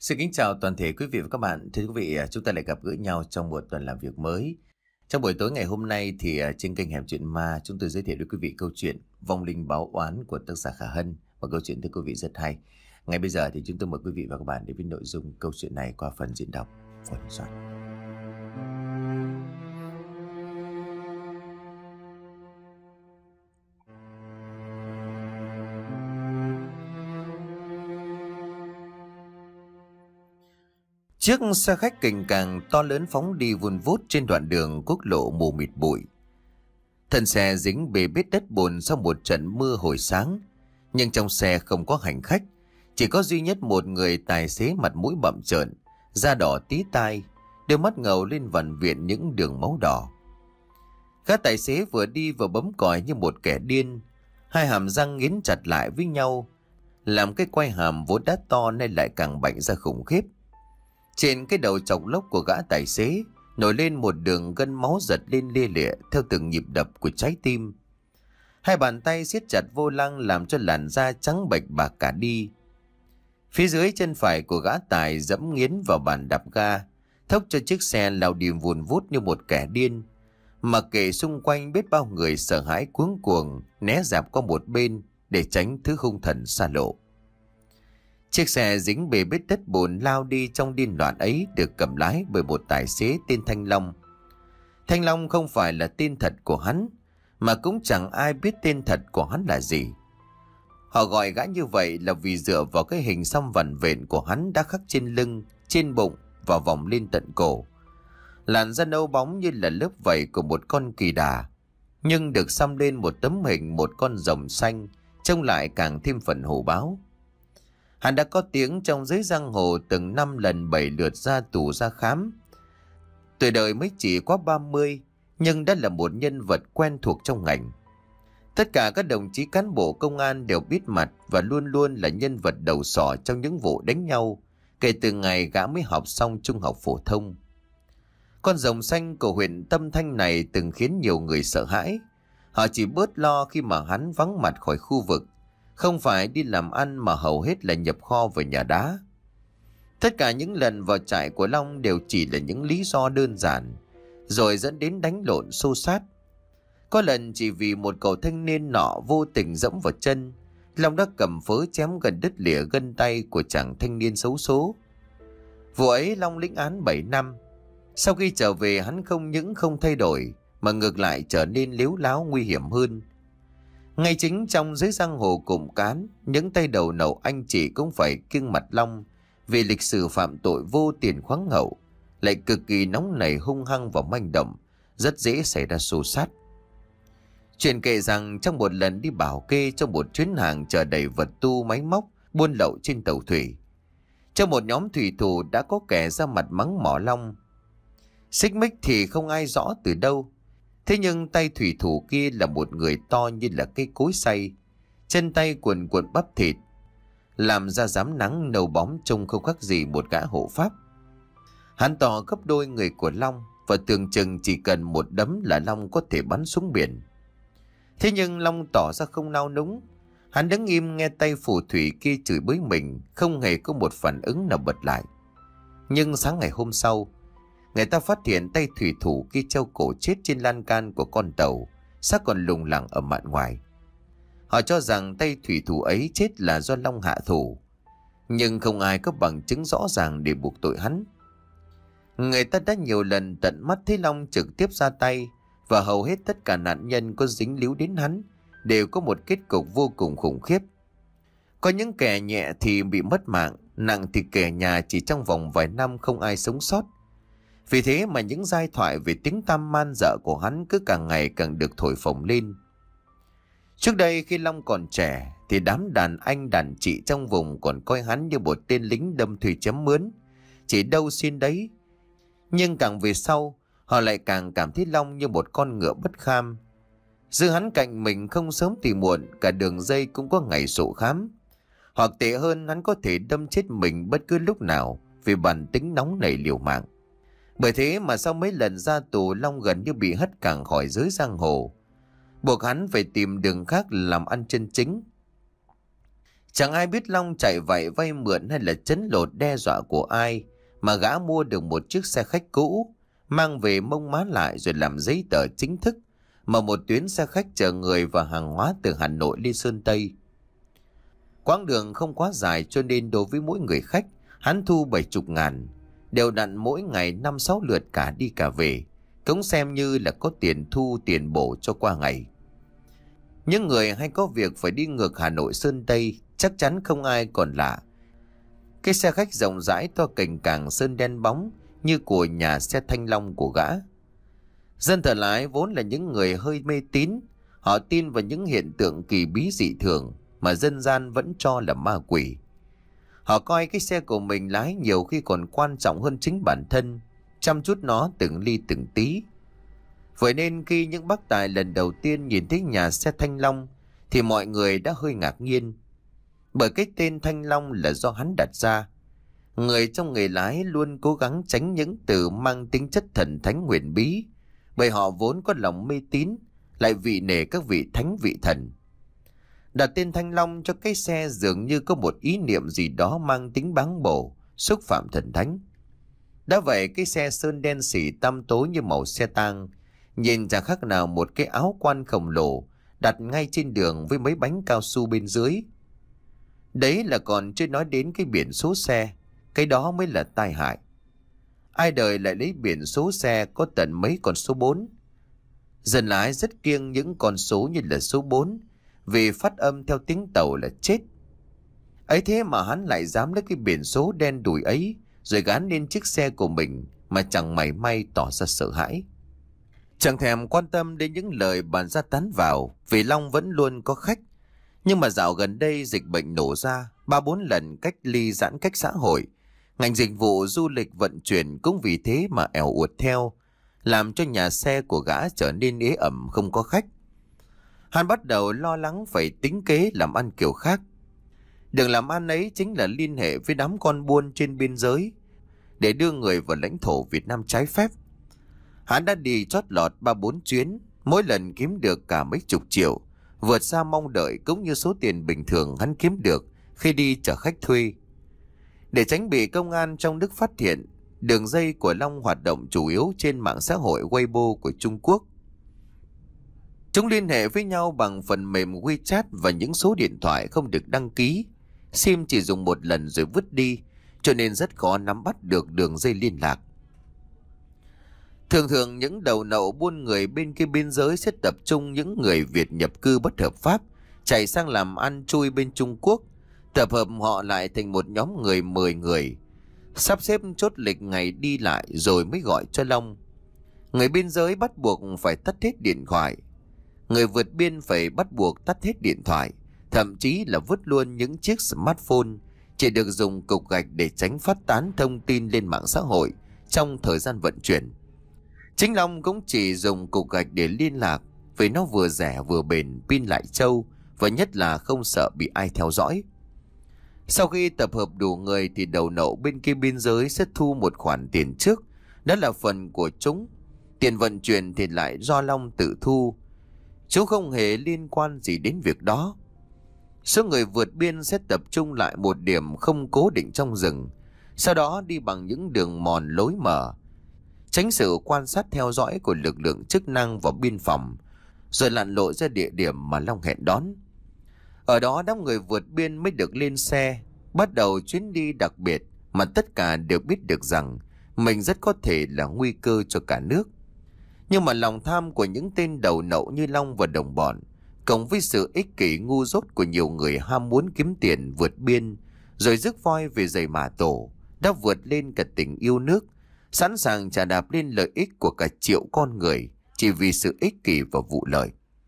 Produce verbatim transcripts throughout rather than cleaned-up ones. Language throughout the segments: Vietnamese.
Xin kính chào toàn thể quý vị và các bạn. Thưa quý vị, chúng ta lại gặp gỡ nhau trong một tuần làm việc mới. Trong buổi tối ngày hôm nay thì trên kênh Hẻm Chuyện Ma, chúng tôi giới thiệu với quý vị câu chuyện Vong Linh Báo Oán của tác giả Khả Hân. Và câu chuyện thưa quý vị rất hay. Ngay bây giờ thì chúng tôi mời quý vị và các bạn đến với nội dung câu chuyện này qua phần diễn đọc của Đình Soạn. Chiếc xe khách cành càng to lớn phóng đi vun vút trên đoạn đường quốc lộ mù mịt bụi. Thân xe dính bề bết đất bùn sau một trận mưa hồi sáng. Nhưng trong xe không có hành khách, chỉ có duy nhất một người tài xế mặt mũi bặm trợn, da đỏ tí tai, đôi mắt ngầu lên vằn viện những đường máu đỏ. Gã tài xế vừa đi vừa bấm còi như một kẻ điên, hai hàm răng nghiến chặt lại với nhau, làm cái quai hàm vốn đã to nên lại càng bạnh ra khủng khiếp. Trên cái đầu chọc lốc của gã tài xế nổi lên một đường gân máu giật lên lia lịa theo từng nhịp đập của trái tim. Hai bàn tay siết chặt vô lăng làm cho làn da trắng bệch bạc cả đi. Phía dưới chân phải của gã tài dẫm nghiến vào bàn đạp ga, thốc cho chiếc xe lao đi vùn vút như một kẻ điên. Mặc kệ xung quanh biết bao người sợ hãi cuống cuồng né dạp qua một bên để tránh thứ hung thần xa lộ. Chiếc xe dính bề bết đất bùn lao đi trong điên loạn ấy được cầm lái bởi một tài xế tên Thanh Long. Thanh Long không phải là tên thật của hắn, mà cũng chẳng ai biết tên thật của hắn là gì. Họ gọi gã như vậy là vì dựa vào cái hình xăm vằn vện của hắn đã khắc trên lưng, trên bụng và vòng lên tận cổ. Làn da nâu bóng như là lớp vảy của một con kỳ đà, nhưng được xăm lên một tấm hình một con rồng xanh, trông lại càng thêm phần hổ báo. Hắn đã có tiếng trong giới giang hồ từng năm lần bảy lượt ra tù ra khám. Tuổi đời mới chỉ quá ba mươi, nhưng đã là một nhân vật quen thuộc trong ngành. Tất cả các đồng chí cán bộ công an đều biết mặt và luôn luôn là nhân vật đầu sỏ trong những vụ đánh nhau, kể từ ngày gã mới học xong trung học phổ thông. Con rồng xanh của huyện Tâm Thanh này từng khiến nhiều người sợ hãi. Họ chỉ bớt lo khi mà hắn vắng mặt khỏi khu vực, không phải đi làm ăn mà hầu hết là nhập kho về nhà đá. Tất cả những lần vào trại của Long đều chỉ là những lý do đơn giản, rồi dẫn đến đánh lộn xô xát. Có lần chỉ vì một cậu thanh niên nọ vô tình dẫm vào chân, Long đã cầm phớ chém gần đứt lìa gân tay của chàng thanh niên xấu số. Vụ ấy Long lĩnh án bảy năm. Sau khi trở về, hắn không những không thay đổi mà ngược lại trở nên lếu láo nguy hiểm hơn. Ngay chính trong giới giang hồ cụm cán, những tay đầu nậu anh chị cũng phải kiêng mặt Long vì lịch sử phạm tội vô tiền khoáng hậu, lại cực kỳ nóng nảy hung hăng và manh động, rất dễ xảy ra xô xát. Chuyện kể rằng trong một lần đi bảo kê trong một chuyến hàng chở đầy vật tu máy móc buôn lậu trên tàu thủy, trong một nhóm thủy thủ đã có kẻ ra mặt mắng mỏ Long. Xích mích thì không ai rõ từ đâu. Thế nhưng tay thủy thủ kia là một người to như là cây cối xay, chân tay cuồn cuộn bắp thịt, làm ra rám nắng nâu bóng trông không khác gì một gã hộ pháp. Hắn to gấp đôi người của Long và tưởng chừng chỉ cần một đấm là Long có thể bắn xuống biển. Thế nhưng Long tỏ ra không nao núng. Hắn đứng im nghe tay phù thủy kia chửi bới mình, không hề có một phản ứng nào bật lại. Nhưng sáng ngày hôm sau, người ta phát hiện tay thủy thủ kia treo cổ chết trên lan can của con tàu, xác còn lủng lẳng ở mạn ngoài. Họ cho rằng tay thủy thủ ấy chết là do Long hạ thủ, nhưng không ai có bằng chứng rõ ràng để buộc tội hắn. Người ta đã nhiều lần tận mắt thấy Long trực tiếp ra tay, và hầu hết tất cả nạn nhân có dính líu đến hắn đều có một kết cục vô cùng khủng khiếp. Có những kẻ nhẹ thì bị mất mạng, nặng thì kẻ nhà chỉ trong vòng vài năm không ai sống sót. Vì thế mà những giai thoại về tiếng tăm man dợ của hắn cứ càng ngày càng được thổi phồng lên. Trước đây khi Long còn trẻ thì đám đàn anh đàn chị trong vùng còn coi hắn như một tên lính đâm thùy chém mướn, chỉ đâu xin đấy. Nhưng càng về sau, họ lại càng cảm thấy Long như một con ngựa bất kham. Giữ hắn cạnh mình không sớm thì muộn, cả đường dây cũng có ngày sổ khám. Hoặc tệ hơn, hắn có thể đâm chết mình bất cứ lúc nào vì bản tính nóng nảy liều mạng. Bởi thế mà sau mấy lần ra tù, Long gần như bị hất cẳng khỏi giới giang hồ, buộc hắn phải tìm đường khác làm ăn chân chính. Chẳng ai biết Long chạy vậy vay mượn hay là trấn lột đe dọa của ai, mà gã mua được một chiếc xe khách cũ, mang về mông má lại rồi làm giấy tờ chính thức, mở một tuyến xe khách chở người và hàng hóa từ Hà Nội lên Sơn Tây. Quãng đường không quá dài cho nên đối với mỗi người khách, hắn thu bảy chục ngàn, đều đặn mỗi ngày năm sáu lượt cả đi cả về, cũng xem như là có tiền thu tiền bổ cho qua ngày. Những người hay có việc phải đi ngược Hà Nội Sơn Tây chắc chắn không ai còn lạ cái xe khách rộng rãi to cành càng sơn đen bóng như của nhà xe Thanh Long của gã. Dân thợ lái vốn là những người hơi mê tín, họ tin vào những hiện tượng kỳ bí dị thường mà dân gian vẫn cho là ma quỷ. Họ coi cái xe của mình lái nhiều khi còn quan trọng hơn chính bản thân, chăm chút nó từng ly từng tí. Vậy nên khi những bác tài lần đầu tiên nhìn thấy nhà xe Thanh Long thì mọi người đã hơi ngạc nhiên. Bởi cái tên Thanh Long là do hắn đặt ra. Người trong nghề lái luôn cố gắng tránh những từ mang tính chất thần thánh huyền bí, bởi họ vốn có lòng mê tín, lại vị nể các vị thánh vị thần. Đặt tên Thanh Long cho cái xe dường như có một ý niệm gì đó mang tính báng bổ, xúc phạm thần thánh. Đã vậy cái xe sơn đen xỉ tăm tối như màu xe tang, nhìn chẳng khác nào một cái áo quan khổng lồ đặt ngay trên đường với mấy bánh cao su bên dưới. Đấy là còn chưa nói đến cái biển số xe, cái đó mới là tai hại. Ai đời lại lấy biển số xe có tận mấy con số bốn. Dân lái rất kiêng những con số như là số bốn, vì phát âm theo tiếng Tàu là chết. Ấy thế mà hắn lại dám lấy cái biển số đen đủi ấy rồi gắn lên chiếc xe của mình mà chẳng mảy may tỏ ra sợ hãi. Chẳng thèm quan tâm đến những lời bàn ra tán vào, vì Long vẫn luôn có khách. Nhưng mà dạo gần đây dịch bệnh nổ ra, ba bốn lần cách ly giãn cách xã hội, ngành dịch vụ du lịch vận chuyển cũng vì thế mà ẻo uột theo, làm cho nhà xe của gã trở nên ế ẩm không có khách. Hắn bắt đầu lo lắng phải tính kế làm ăn kiểu khác. Đường làm ăn ấy chính là liên hệ với đám con buôn trên biên giới để đưa người vào lãnh thổ Việt Nam trái phép. Hắn đã đi chót lọt ba bốn chuyến, mỗi lần kiếm được cả mấy chục triệu, vượt xa mong đợi cũng như số tiền bình thường hắn kiếm được khi đi chở khách thuê. Để tránh bị công an trong nước phát hiện, đường dây của Long hoạt động chủ yếu trên mạng xã hội Weibo của Trung Quốc. Chúng liên hệ với nhau bằng phần mềm WeChat và những số điện thoại không được đăng ký, SIM chỉ dùng một lần rồi vứt đi, cho nên rất khó nắm bắt được đường dây liên lạc. Thường thường những đầu nậu buôn người bên kia biên giới sẽ tập trung những người Việt nhập cư bất hợp pháp, chạy sang làm ăn chui bên Trung Quốc, tập hợp họ lại thành một nhóm người mười người, sắp xếp chốt lịch ngày đi lại rồi mới gọi cho Long. Người biên giới bắt buộc phải tắt hết điện thoại, người vượt biên phải bắt buộc tắt hết điện thoại, thậm chí là vứt luôn những chiếc smartphone, chỉ được dùng cục gạch để tránh phát tán thông tin lên mạng xã hội trong thời gian vận chuyển. Chính Long cũng chỉ dùng cục gạch để liên lạc, vì nó vừa rẻ vừa bền, pin lại trâu, và nhất là không sợ bị ai theo dõi. Sau khi tập hợp đủ người thì đầu nậu bên kia biên giới sẽ thu một khoản tiền trước, đó là phần của chúng. Tiền vận chuyển thì lại do Long tự thu. Chúng không hề liên quan gì đến việc đó. Số người vượt biên sẽ tập trung lại một điểm không cố định trong rừng, sau đó đi bằng những đường mòn lối mở, tránh sự quan sát theo dõi của lực lượng chức năng và biên phòng, rồi lặn lội ra địa điểm mà Long hẹn đón. Ở đó đám người vượt biên mới được lên xe, bắt đầu chuyến đi đặc biệt mà tất cả đều biết được rằng mình rất có thể là nguy cơ cho cả nước. Nhưng mà lòng tham của những tên đầu nậu như Long và đồng bọn, cộng với sự ích kỷ ngu dốt của nhiều người ham muốn kiếm tiền vượt biên rồi rước voi về giày mả tổ, đã vượt lên cả tình yêu nước, sẵn sàng trả đạp lên lợi ích của cả triệu con người chỉ vì sự ích kỷ và vụ lợi.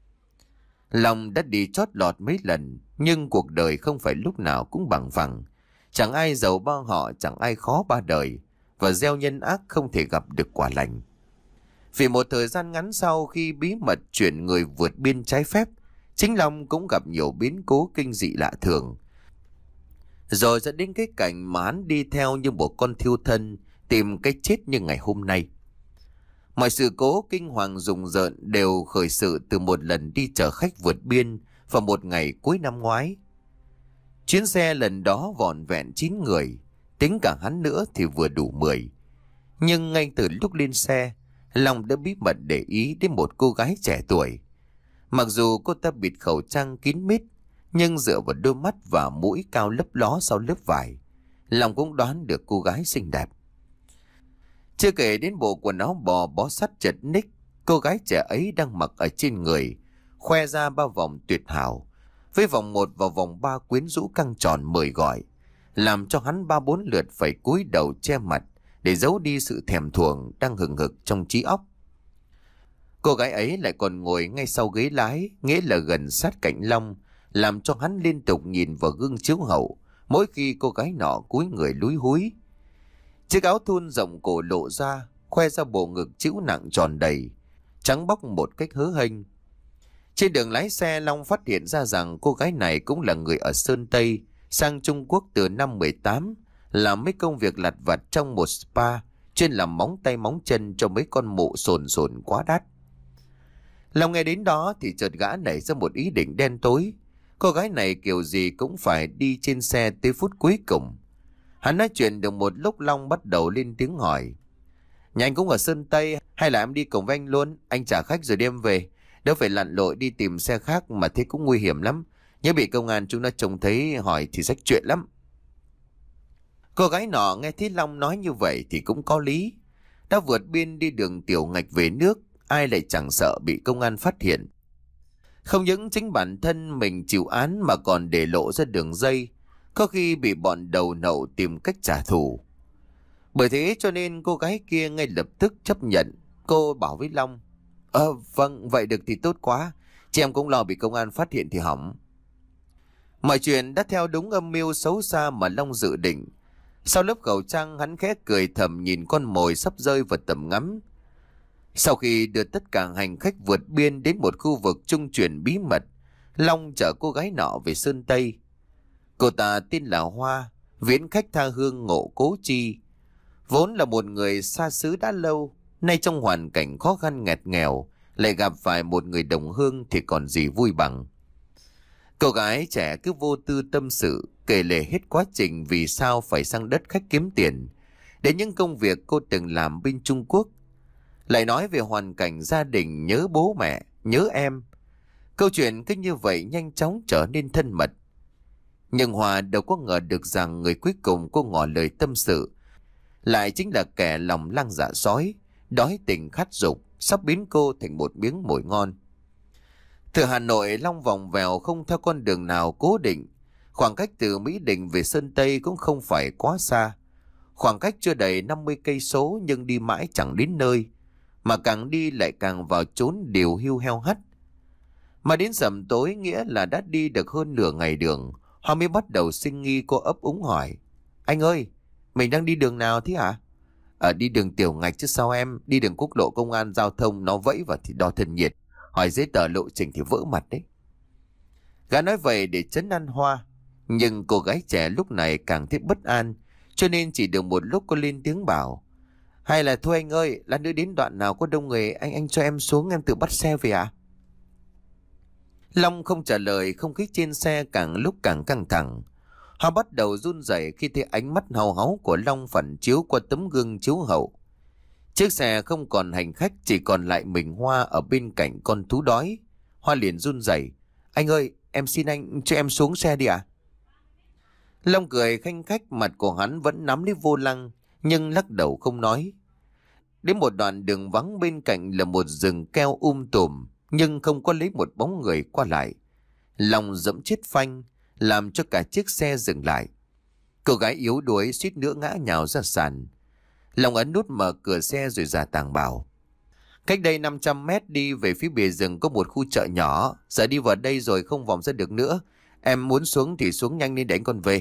Long đã đi chót lọt mấy lần, nhưng cuộc đời không phải lúc nào cũng bằng phẳng. Chẳng ai giàu ba họ, chẳng ai khó ba đời, và gieo nhân ác không thể gặp được quả lành. Vì một thời gian ngắn sau khi bí mật chuyển người vượt biên trái phép, chính Long cũng gặp nhiều biến cố kinh dị lạ thường, rồi dẫn đến cái cảnh mà hắn đi theo như một con thiêu thân tìm cái chết như ngày hôm nay. Mọi sự cố kinh hoàng rùng rợn đều khởi sự từ một lần đi chở khách vượt biên vào một ngày cuối năm ngoái. Chuyến xe lần đó vỏn vẹn chín người, tính cả hắn nữa thì vừa đủ mười. Nhưng ngay từ lúc lên xe, Long đã bí mật để ý đến một cô gái trẻ tuổi. Mặc dù cô ta bịt khẩu trang kín mít, nhưng dựa vào đôi mắt và mũi cao lấp ló sau lớp vải, Long cũng đoán được cô gái xinh đẹp. Chưa kể đến bộ quần áo bò bó sát chật ních cô gái trẻ ấy đang mặc ở trên người, khoe ra ba vòng tuyệt hảo, với vòng một và vòng ba quyến rũ căng tròn mời gọi, làm cho hắn ba bốn lượt phải cúi đầu che mặt để giấu đi sự thèm thuồng đang hừng hực trong trí óc. Cô gái ấy lại còn ngồi ngay sau ghế lái, nghĩa là gần sát cạnh Long, làm cho hắn liên tục nhìn vào gương chiếu hậu mỗi khi cô gái nọ cúi người lúi húi. Chiếc áo thun rộng cổ lộ ra, khoe ra bộ ngực chịu nặng tròn đầy, trắng bóc một cách hớ hênh. Trên đường lái xe, Long phát hiện ra rằng cô gái này cũng là người ở Sơn Tây, sang Trung Quốc từ năm mười tám, làm mấy công việc lặt vặt trong một spa, chuyên làm móng tay móng chân cho mấy con mụ sồn sồn quá đắt. Long nghe đến đó thì chợt gã nảy ra một ý định đen tối. Cô gái này kiểu gì cũng phải đi trên xe tới phút cuối cùng. Hắn nói chuyện được một lúc, Long bắt đầu lên tiếng hỏi: "Nhà anh cũng ở Sơn Tây hay là em đi cùng với anh luôn? Anh trả khách rồi đem về, đỡ phải lặn lội đi tìm xe khác mà thế cũng nguy hiểm lắm. Nhớ bị công an chúng nó trông thấy hỏi thì rách chuyện lắm." Cô gái nọ nghe thấy Long nói như vậy thì cũng có lý. Đã vượt biên đi đường tiểu ngạch về nước, ai lại chẳng sợ bị công an phát hiện. Không những chính bản thân mình chịu án mà còn để lộ ra đường dây, có khi bị bọn đầu nậu tìm cách trả thù. Bởi thế cho nên cô gái kia ngay lập tức chấp nhận. Cô bảo với Long: Ờ vâng, vậy được thì tốt quá, chị em cũng lo bị công an phát hiện thì hỏng." Mọi chuyện đã theo đúng âm mưu xấu xa mà Long dự định. Sau lớp khẩu trang, hắn khẽ cười thầm nhìn con mồi sắp rơi vào tầm ngắm. Sau khi đưa tất cả hành khách vượt biên đến một khu vực trung chuyển bí mật, Long chở cô gái nọ về Sơn Tây. Cô ta tên là Hoa, viễn khách tha hương Ngộ Cố Chi. Vốn là một người xa xứ đã lâu, nay trong hoàn cảnh khó khăn nghèt nghèo, lại gặp phải một người đồng hương thì còn gì vui bằng. Cô gái trẻ cứ vô tư tâm sự, kể lể hết quá trình vì sao phải sang đất khách kiếm tiền, đến những công việc cô từng làm bên Trung Quốc. Lại nói về hoàn cảnh gia đình, nhớ bố mẹ, nhớ em. Câu chuyện cứ như vậy nhanh chóng trở nên thân mật. Nhưng Hòa đâu có ngờ được rằng người cuối cùng cô ngỏ lời tâm sự lại chính là kẻ lòng lang dạ sói, đói tình khát dục, sắp biến cô thành một miếng mồi ngon. Từ Hà Nội, Long vòng vèo không theo con đường nào cố định. Khoảng cách từ Mỹ Đình về Sơn Tây cũng không phải quá xa. Khoảng cách chưa đầy năm mươi cây số nhưng đi mãi chẳng đến nơi, mà càng đi lại càng vào chốn điều hưu heo hắt. Mà đến rằm tối, nghĩa là đã đi được hơn nửa ngày đường, Hoa mới bắt đầu sinh nghi. Cô ấp úng hỏi: "Anh ơi, mình đang đi đường nào thế hả?" "Ở đi đường tiểu ngạch chứ sao em, đi đường quốc lộ công an giao thông nó vẫy và thì đo thân nhiệt, hỏi giấy tờ lộ trình thì vỡ mặt đấy." Gã nói vậy để trấn an Hoa, nhưng cô gái trẻ lúc này càng thấy bất an, cho nên chỉ được một lúc cô lên tiếng bảo: "Hay là thôi anh ơi, lát nữa đến đoạn nào có đông người, anh anh cho em xuống, em tự bắt xe về ạ." À? Long không trả lời, không khí trên xe càng lúc càng căng thẳng. Hoa bắt đầu run rẩy khi thấy ánh mắt hào háo của Long phản chiếu qua tấm gương chiếu hậu. Chiếc xe không còn hành khách, chỉ còn lại mình Hoa ở bên cạnh con thú đói. Hoa liền run rẩy: "Anh ơi, em xin anh cho em xuống xe đi ạ." À? Long cười khanh khách, mặt của hắn vẫn nắm lấy vô lăng nhưng lắc đầu không nói. Đến một đoạn đường vắng, bên cạnh là một rừng keo um tùm nhưng không có lấy một bóng người qua lại. Long dẫm chết phanh, làm cho cả chiếc xe dừng lại. Cô gái yếu đuối suýt nữa ngã nhào ra sàn. Long ấn nút mở cửa xe rồi giả tàng bảo: "Cách đây năm trăm mét đi về phía bìa rừng có một khu chợ nhỏ, giờ đi vào đây rồi không vòng ra được nữa. Em muốn xuống thì xuống nhanh lên để anh còn về."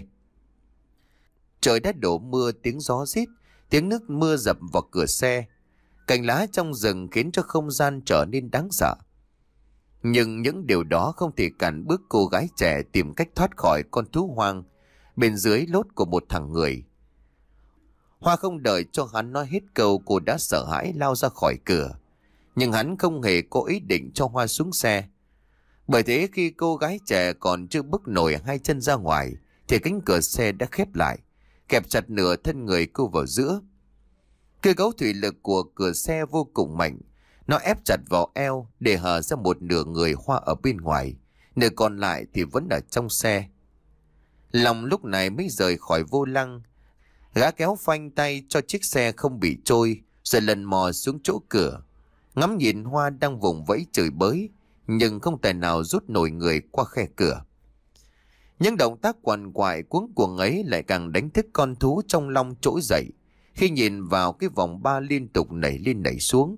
Trời đã đổ mưa, tiếng gió rít, tiếng nước mưa dập vào cửa xe. Cành lá trong rừng khiến cho không gian trở nên đáng sợ. Nhưng những điều đó không thể cản bước cô gái trẻ tìm cách thoát khỏi con thú hoang bên dưới lốt của một thằng người. Hoa không đợi cho hắn nói hết câu, cô đã sợ hãi lao ra khỏi cửa. Nhưng hắn không hề có ý định cho Hoa xuống xe. Bởi thế khi cô gái trẻ còn chưa bước nổi hai chân ra ngoài thì cánh cửa xe đã khép lại, kẹp chặt nửa thân người cô vào giữa. Cơ cấu thủy lực của cửa xe vô cùng mạnh, nó ép chặt vào eo để hở ra một nửa người Hoa ở bên ngoài, nửa còn lại thì vẫn ở trong xe. Long lúc này mới rời khỏi vô lăng. Gã kéo phanh tay cho chiếc xe không bị trôi, rồi lần mò xuống chỗ cửa, ngắm nhìn Hoa đang vùng vẫy chửi bới, nhưng không tài nào rút nổi người qua khe cửa. Những động tác quằn quại cuống cuồng ấy lại càng đánh thức con thú trong Long trỗi dậy khi nhìn vào cái vòng ba liên tục nảy lên nảy xuống.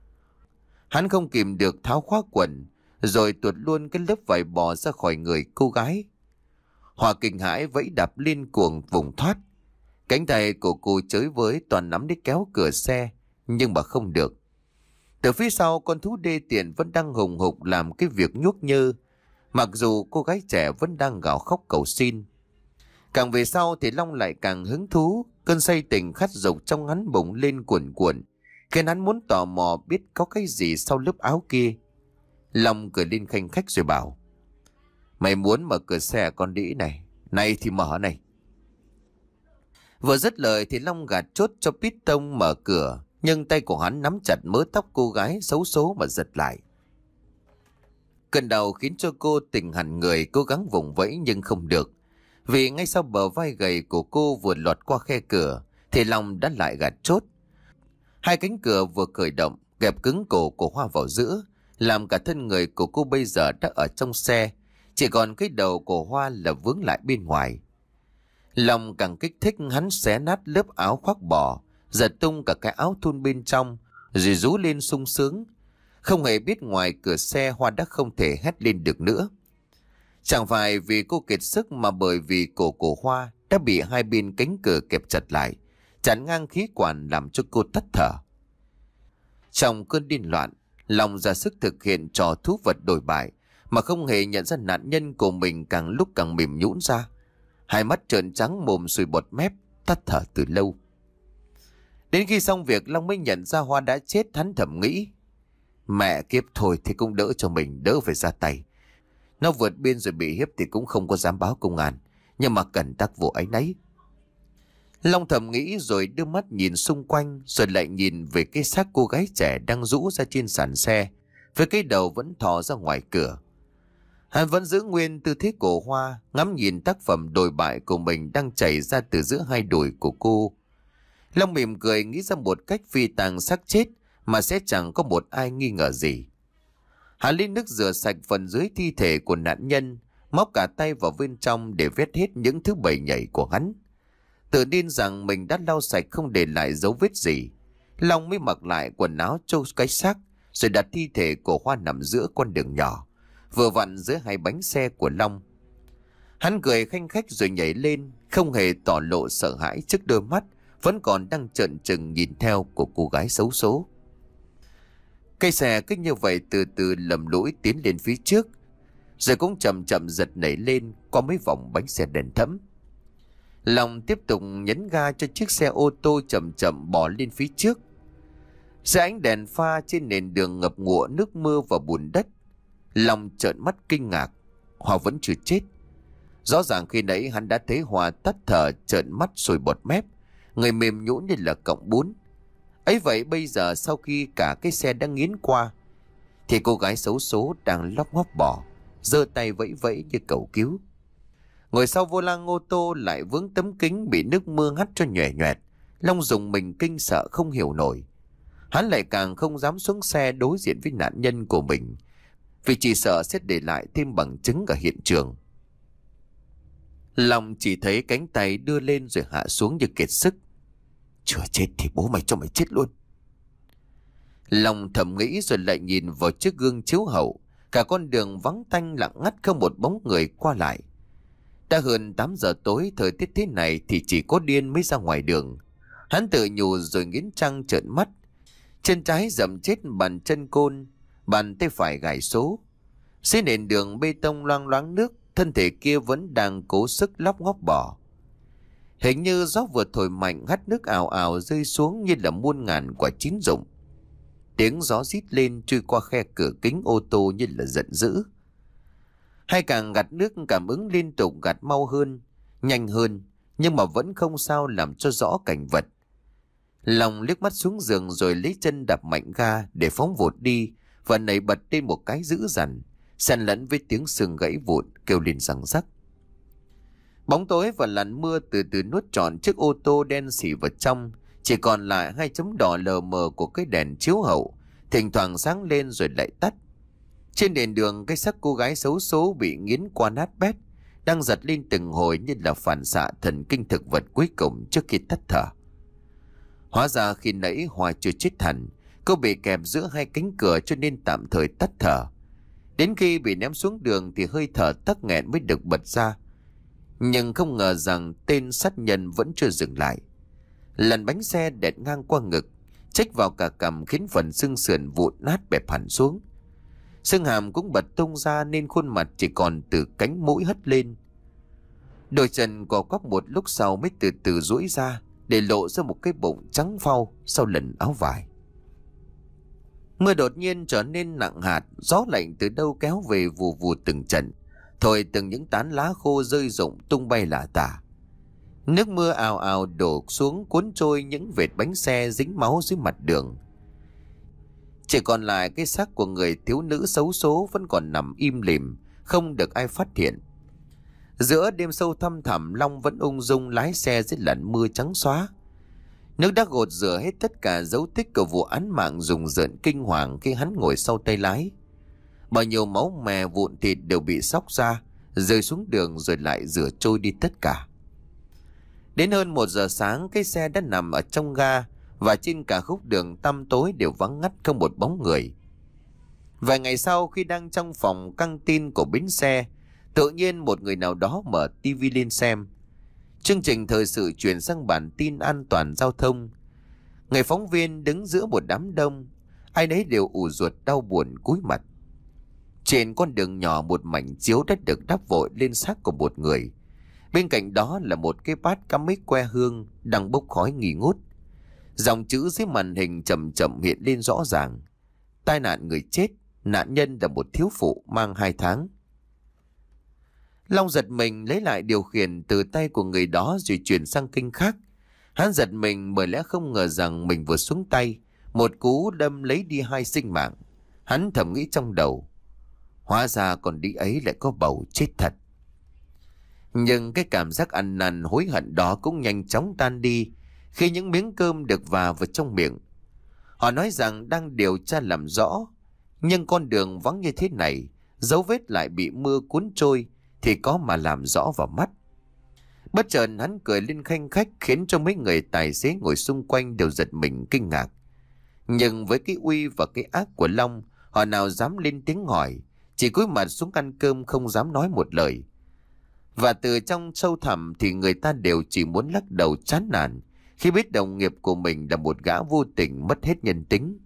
Hắn không kìm được tháo khóa quần, rồi tuột luôn cái lớp vải bò ra khỏi người cô gái. Hoa kinh hãi vẫy đạp liên cuồng vùng thoát. Cánh tay của cô chới với toàn nắm để kéo cửa xe, nhưng mà không được. Từ phía sau, con thú đê tiện vẫn đang hùng hục làm cái việc nhuốc nhơ, mặc dù cô gái trẻ vẫn đang gào khóc cầu xin. Càng về sau thì Long lại càng hứng thú, cơn say tình khát dục trong hắn bùng lên cuồn cuộn, khiến hắn muốn tò mò biết có cái gì sau lớp áo kia. Long cười lên khanh khách rồi bảo: "Mày muốn mở cửa xe con đĩ này, này thì mở này." Vừa dứt lời thì Long gạt chốt cho Piston mở cửa, nhưng tay của hắn nắm chặt mớ tóc cô gái xấu số mà giật lại. Cơn đau khiến cho cô tỉnh hẳn người, cố gắng vùng vẫy nhưng không được, vì ngay sau bờ vai gầy của cô vừa lọt qua khe cửa thì Long đã lại gạt chốt. Hai cánh cửa vừa khởi động, kẹp cứng cổ của Hoa vào giữa, làm cả thân người của cô bây giờ đã ở trong xe, chỉ còn cái đầu của Hoa là vướng lại bên ngoài. Long càng kích thích, hắn xé nát lớp áo khoác bò, giật tung cả cái áo thun bên trong, rồi rú lên sung sướng. Không hề biết ngoài cửa xe Hoa đã không thể hét lên được nữa. Chẳng phải vì cô kiệt sức mà bởi vì cổ của Hoa đã bị hai bên cánh cửa kẹp chặt lại, chắn ngang khí quản làm cho cô tắt thở. Trong cơn điên loạn, Long ra sức thực hiện trò thú vật đổi bại mà không hề nhận ra nạn nhân của mình càng lúc càng mềm nhũn ra. Hai mắt trợn trắng, mồm sùi bọt mép, tắt thở từ lâu. Đến khi xong việc, Long mới nhận ra Hoa đã chết. Hắn thầm nghĩ: mẹ kiếp, thôi thì cũng đỡ cho mình, đỡ phải ra tay. Nó vượt biên rồi bị hiếp thì cũng không có dám báo công an, nhưng mà cần tác vụ ấy nấy. Long thầm nghĩ rồi đưa mắt nhìn xung quanh, rồi lại nhìn về cái xác cô gái trẻ đang rũ ra trên sàn xe, với cái đầu vẫn thò ra ngoài cửa. Hắn vẫn giữ nguyên tư thế của Hoa, ngắm nhìn tác phẩm đồi bại của mình đang chảy ra từ giữa hai đùi của cô. Long mỉm cười, nghĩ ra một cách phi tang xác chết mà sẽ chẳng có một ai nghi ngờ gì. Hắn lấy nước rửa sạch phần dưới thi thể của nạn nhân, móc cả tay vào bên trong để vét hết những thứ bầy nhảy của hắn. Tự tin rằng mình đã lau sạch không để lại dấu vết gì, Long mới mặc lại quần áo trâu cái xác, rồi đặt thi thể của Hoa nằm giữa con đường nhỏ, vừa vặn giữa hai bánh xe của Long. Hắn cười khanh khách rồi nhảy lên, không hề tỏ lộ sợ hãi trước đôi mắt vẫn còn đang trợn trừng nhìn theo của cô gái xấu số. Cây xe cứ như vậy từ từ lầm lũi tiến lên phía trước, rồi cũng chậm chậm giật nảy lên qua mấy vòng bánh xe đèn thẫm. Long tiếp tục nhấn ga cho chiếc xe ô tô chậm chậm bỏ lên phía trước. Dưới ánh đèn pha trên nền đường ngập ngụa nước mưa và bùn đất, Long trợn mắt kinh ngạc. Hoa vẫn chưa chết. Rõ ràng khi nãy hắn đã thấy Hoa tắt thở, trợn mắt sùi bọt mép, người mềm nhũn như là cọng bún. Ấy vậy bây giờ sau khi cả cái xe đã nghiến qua, thì cô gái xấu số đang lóc ngóc bò, giơ tay vẫy vẫy như cầu cứu. Ngồi sau vô lăng ô tô lại vướng tấm kính bị nước mưa hắt cho nhòe nhoẹt. Long dùng mình kinh sợ không hiểu nổi. Hắn lại càng không dám xuống xe đối diện với nạn nhân của mình, vì chỉ sợ sẽ để lại thêm bằng chứng ở hiện trường. Long chỉ thấy cánh tay đưa lên rồi hạ xuống như kiệt sức. Chưa chết thì bố mày cho mày chết luôn. Long thầm nghĩ rồi lại nhìn vào chiếc gương chiếu hậu. Cả con đường vắng tanh lặng ngắt, không một bóng người qua lại. Đã hơn tám giờ tối, thời tiết thế này thì chỉ có điên mới ra ngoài đường. Hắn tự nhủ rồi nghiến răng trợn mắt. Chân trái dậm chết bàn chân côn, bàn tay phải gài số. Dưới nền đường bê tông loang loáng nước, thân thể kia vẫn đang cố sức lóc ngóc bò. Hình như gió vừa thổi mạnh hắt nước ào ào rơi xuống như là muôn ngàn quả chín rụng. Tiếng gió rít lên trôi qua khe cửa kính ô tô như là giận dữ. Hai càng gạt nước cảm ứng liên tục gạt mau hơn, nhanh hơn, nhưng mà vẫn không sao làm cho rõ cảnh vật. Long liếc mắt xuống giường rồi lấy chân đạp mạnh ga để phóng vụt đi và nảy bật lên một cái dữ dằn, xen lẫn với tiếng xương gãy vụn kêu lên răng rắc. Bóng tối và làn mưa từ từ nuốt trọn chiếc ô tô đen xỉ vào trong, chỉ còn lại hai chấm đỏ lờ mờ của cái đèn chiếu hậu, thỉnh thoảng sáng lên rồi lại tắt. Trên nền đường, cái xác cô gái xấu số bị nghiến qua nát bét, đang giật lên từng hồi như là phản xạ thần kinh thực vật cuối cùng trước khi tắt thở. Hóa ra khi nãy Hoa chưa chết hẳn, cô bị kẹp giữa hai cánh cửa cho nên tạm thời tắt thở. Đến khi bị ném xuống đường thì hơi thở tắc nghẹn mới được bật ra. Nhưng không ngờ rằng tên sát nhân vẫn chưa dừng lại. Lần bánh xe đẹt ngang qua ngực, chếch vào cả cằm khiến phần xương sườn vụn nát bẹp hẳn xuống. Xương hàm cũng bật tung ra nên khuôn mặt chỉ còn từ cánh mũi hất lên. Đôi chân co quắp một lúc sau mới từ từ duỗi ra để lộ ra một cái bụng trắng phau sau lần áo vải. Mưa đột nhiên trở nên nặng hạt, gió lạnh từ đâu kéo về vù vù từng trận, thổi từng những tán lá khô rơi rụng tung bay lả tả. Nước mưa ào ào đổ xuống cuốn trôi những vệt bánh xe dính máu dưới mặt đường. Chỉ còn lại cái xác của người thiếu nữ xấu số vẫn còn nằm im lìm, không được ai phát hiện. Giữa đêm sâu thăm thẳm, Long vẫn ung dung lái xe dưới làn mưa trắng xóa. Nước đã gột rửa hết tất cả dấu tích của vụ án mạng rùng rợn kinh hoàng khi hắn ngồi sau tay lái. Bao nhiêu máu me vụn thịt đều bị xóc ra, rơi xuống đường rồi lại rửa trôi đi tất cả. Đến hơn một giờ sáng, cái xe đã nằm ở trong ga và trên cả khúc đường tăm tối đều vắng ngắt không một bóng người. Vài ngày sau, khi đang trong phòng căng tin của bến xe, tự nhiên một người nào đó mở tivi lên xem. Chương trình thời sự chuyển sang bản tin an toàn giao thông. Người phóng viên đứng giữa một đám đông, ai nấy đều ù ruột đau buồn cúi mặt. Trên con đường nhỏ, một mảnh chiếu đã được đắp vội lên xác của một người. Bên cạnh đó là một cái bát cắm mấy que hương đang bốc khói nghi ngút. Dòng chữ dưới màn hình chậm chậm hiện lên rõ ràng: tai nạn người chết, nạn nhân là một thiếu phụ mang hai tháng. Long giật mình lấy lại điều khiển từ tay của người đó rồi chuyển sang kênh khác. Hắn giật mình bởi lẽ không ngờ rằng mình vừa xuống tay, một cú đâm lấy đi hai sinh mạng. Hắn thầm nghĩ trong đầu, hóa ra còn đi ấy lại có bầu, chết thật. Nhưng cái cảm giác ăn năn hối hận đó cũng nhanh chóng tan đi khi những miếng cơm được vào vào trong miệng. Họ nói rằng đang điều tra làm rõ, nhưng con đường vắng như thế này, dấu vết lại bị mưa cuốn trôi, thì có mà làm rõ vào mắt. Bất chợt hắn cười lên khanh khách khiến cho mấy người tài xế ngồi xung quanh đều giật mình kinh ngạc. Nhưng với cái uy và cái ác của Long, họ nào dám lên tiếng hỏi, chỉ cúi mặt xuống ăn cơm không dám nói một lời. Và từ trong sâu thẳm thì người ta đều chỉ muốn lắc đầu chán nản khi biết đồng nghiệp của mình là một gã vô tình mất hết nhân tính.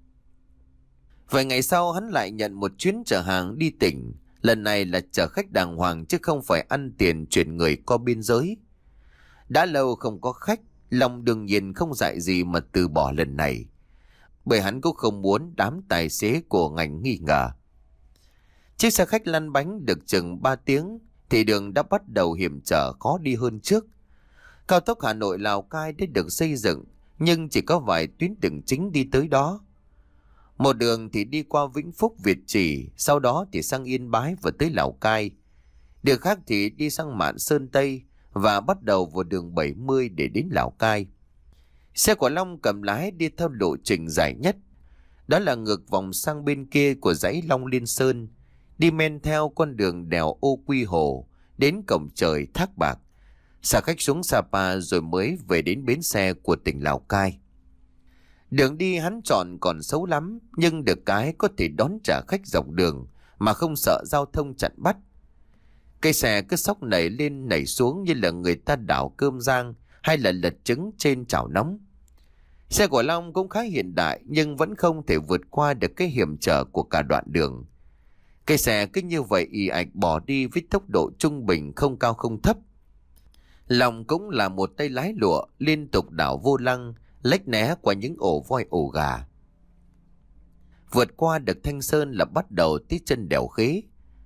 Vài ngày sau, hắn lại nhận một chuyến chở hàng đi tỉnh. Lần này là chở khách đàng hoàng chứ không phải ăn tiền chuyển người qua biên giới. Đã lâu không có khách, Long đương nhiên không dại gì mà từ bỏ lần này, bởi hắn cũng không muốn đám tài xế của ngành nghi ngờ. Chiếc xe khách lăn bánh được chừng ba tiếng thì đường đã bắt đầu hiểm trở khó đi hơn trước. Cao tốc Hà Nội Lào Cai đã được xây dựng, nhưng chỉ có vài tuyến đường chính đi tới đó. Một đường thì đi qua Vĩnh Phúc, Việt Trì, sau đó thì sang Yên Bái và tới Lào Cai. Đường khác thì đi sang Mạn Sơn Tây và bắt đầu vào đường bảy mươi để đến Lào Cai. Xe của Long cầm lái đi theo lộ trình dài nhất, đó là ngược vòng sang bên kia của dãy Long Liên Sơn, đi men theo con đường đèo Ô Quy Hồ đến cổng trời Thác Bạc, xả khách xuống Sapa rồi mới về đến bến xe của tỉnh Lào Cai. Đường đi hắn chọn còn xấu lắm, nhưng được cái có thể đón trả khách dọc đường mà không sợ giao thông chặn bắt. Cây xe cứ sóc nảy lên nảy xuống như là người ta đảo cơm rang hay là lật trứng trên chảo nóng. Xe của Long cũng khá hiện đại nhưng vẫn không thể vượt qua được cái hiểm trở của cả đoạn đường. Cây xe cứ như vậy ì ạch bỏ đi với tốc độ trung bình, không cao không thấp. Long cũng là một tay lái lụa, liên tục đảo vô lăng, lách né qua những ổ voi ổ gà. Vượt qua được Thanh Sơn là bắt đầu tới chân đèo Khế.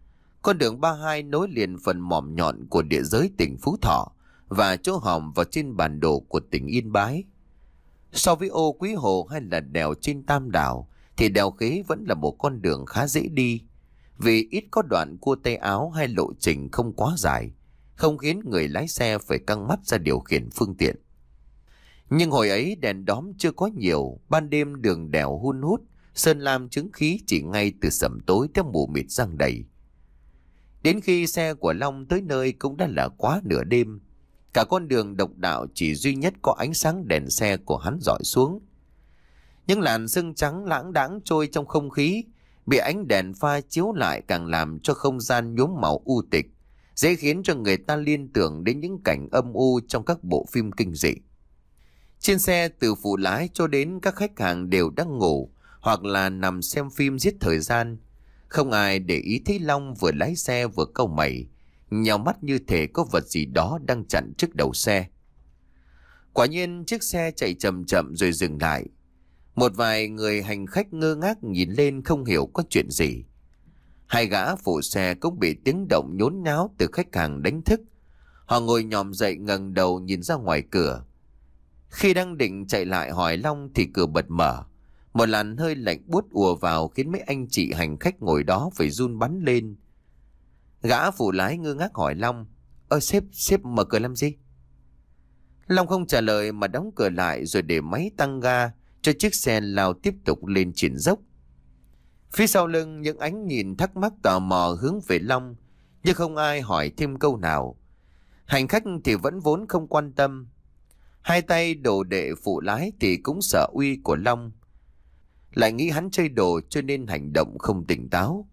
Con đường ba hai nối liền phần mỏm nhọn của địa giới tỉnh Phú Thọ và chỗ hòm vào trên bản đồ của tỉnh Yên Bái. So với ô Quý Hồ hay là đèo trên Tam Đảo thì đèo Khế vẫn là một con đường khá dễ đi, vì ít có đoạn cua tay áo hay lộ trình không quá dài, không khiến người lái xe phải căng mắt ra điều khiển phương tiện. Nhưng hồi ấy đèn đóm chưa có nhiều, ban đêm đường đèo hun hút, sơn lam chứng khí chỉ ngay từ sẩm tối tới mù mịt giăng đầy. Đến khi xe của Long tới nơi cũng đã là quá nửa đêm. Cả con đường độc đạo chỉ duy nhất có ánh sáng đèn xe của hắn rọi xuống. Những làn sương trắng lãng đãng trôi trong không khí, bị ánh đèn pha chiếu lại càng làm cho không gian nhuốm màu u tịch, dễ khiến cho người ta liên tưởng đến những cảnh âm u trong các bộ phim kinh dị. Trên xe từ phụ lái cho đến các khách hàng đều đang ngủ hoặc là nằm xem phim giết thời gian. Không ai để ý thấy Long vừa lái xe vừa cau mày, nhào mắt như thể có vật gì đó đang chặn trước đầu xe. Quả nhiên chiếc xe chạy chậm chậm rồi dừng lại. Một vài người hành khách ngơ ngác nhìn lên không hiểu có chuyện gì. Hai gã phụ xe cũng bị tiếng động nhốn nháo từ khách hàng đánh thức. Họ ngồi nhòm dậy ngẩng đầu nhìn ra ngoài cửa. Khi đang định chạy lại hỏi Long thì cửa bật mở. Một làn hơi lạnh buốt ùa vào khiến mấy anh chị hành khách ngồi đó phải run bắn lên. Gã phụ lái ngơ ngác hỏi Long: Ơ sếp, sếp mở cửa làm gì? Long không trả lời mà đóng cửa lại rồi để máy tăng ga cho chiếc xe lao tiếp tục lên triển dốc. Phía sau lưng những ánh nhìn thắc mắc tò mò hướng về Long, nhưng không ai hỏi thêm câu nào. Hành khách thì vẫn vốn không quan tâm. Hai tay đồ đệ phụ lái thì cũng sợ uy của Long, lại nghĩ hắn chơi đồ cho nên hành động không tỉnh táo.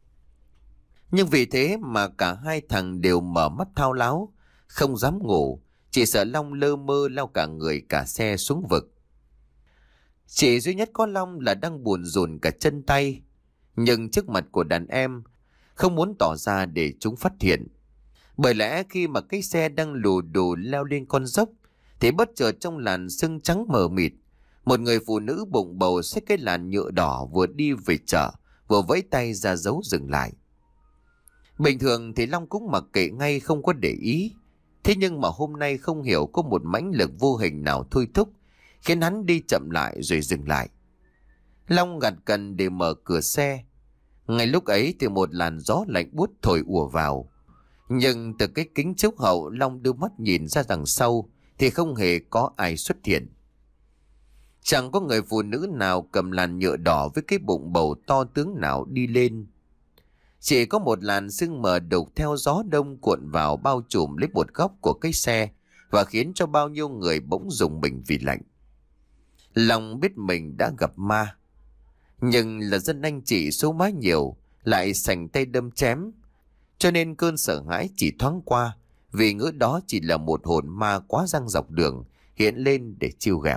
Nhưng vì thế mà cả hai thằng đều mở mắt thao láo, không dám ngủ, chỉ sợ Long lơ mơ lao cả người cả xe xuống vực. Chỉ duy nhất có Long là đang buồn rùn cả chân tay, nhưng trước mặt của đàn em không muốn tỏ ra để chúng phát hiện. Bởi lẽ khi mà cái xe đang lù đù leo lên con dốc thì bất chợt trong làn sương trắng mờ mịt, một người phụ nữ bụng bầu xách cái làn nhựa đỏ vừa đi về chợ vừa vẫy tay ra dấu dừng lại. Bình thường thì Long cũng mặc kệ ngay không có để ý. Thế nhưng mà hôm nay không hiểu có một mãnh lực vô hình nào thôi thúc khiến hắn đi chậm lại rồi dừng lại. Long gặt cần để mở cửa xe. Ngay lúc ấy thì một làn gió lạnh buốt thổi ùa vào. Nhưng từ cái kính chiếu hậu Long đưa mắt nhìn ra đằng sau thì không hề có ai xuất hiện. Chẳng có người phụ nữ nào cầm làn nhựa đỏ với cái bụng bầu to tướng nào đi lên. Chỉ có một làn sương mờ đục theo gió đông cuộn vào bao trùm lấy một góc của cái xe và khiến cho bao nhiêu người bỗng rùng mình vì lạnh. Long biết mình đã gặp ma, nhưng là dân anh chị số má nhiều lại sành tay đâm chém, cho nên cơn sợ hãi chỉ thoáng qua vì ngỡ đó chỉ là một hồn ma quá răng dọc đường hiện lên để trêu ghẹo.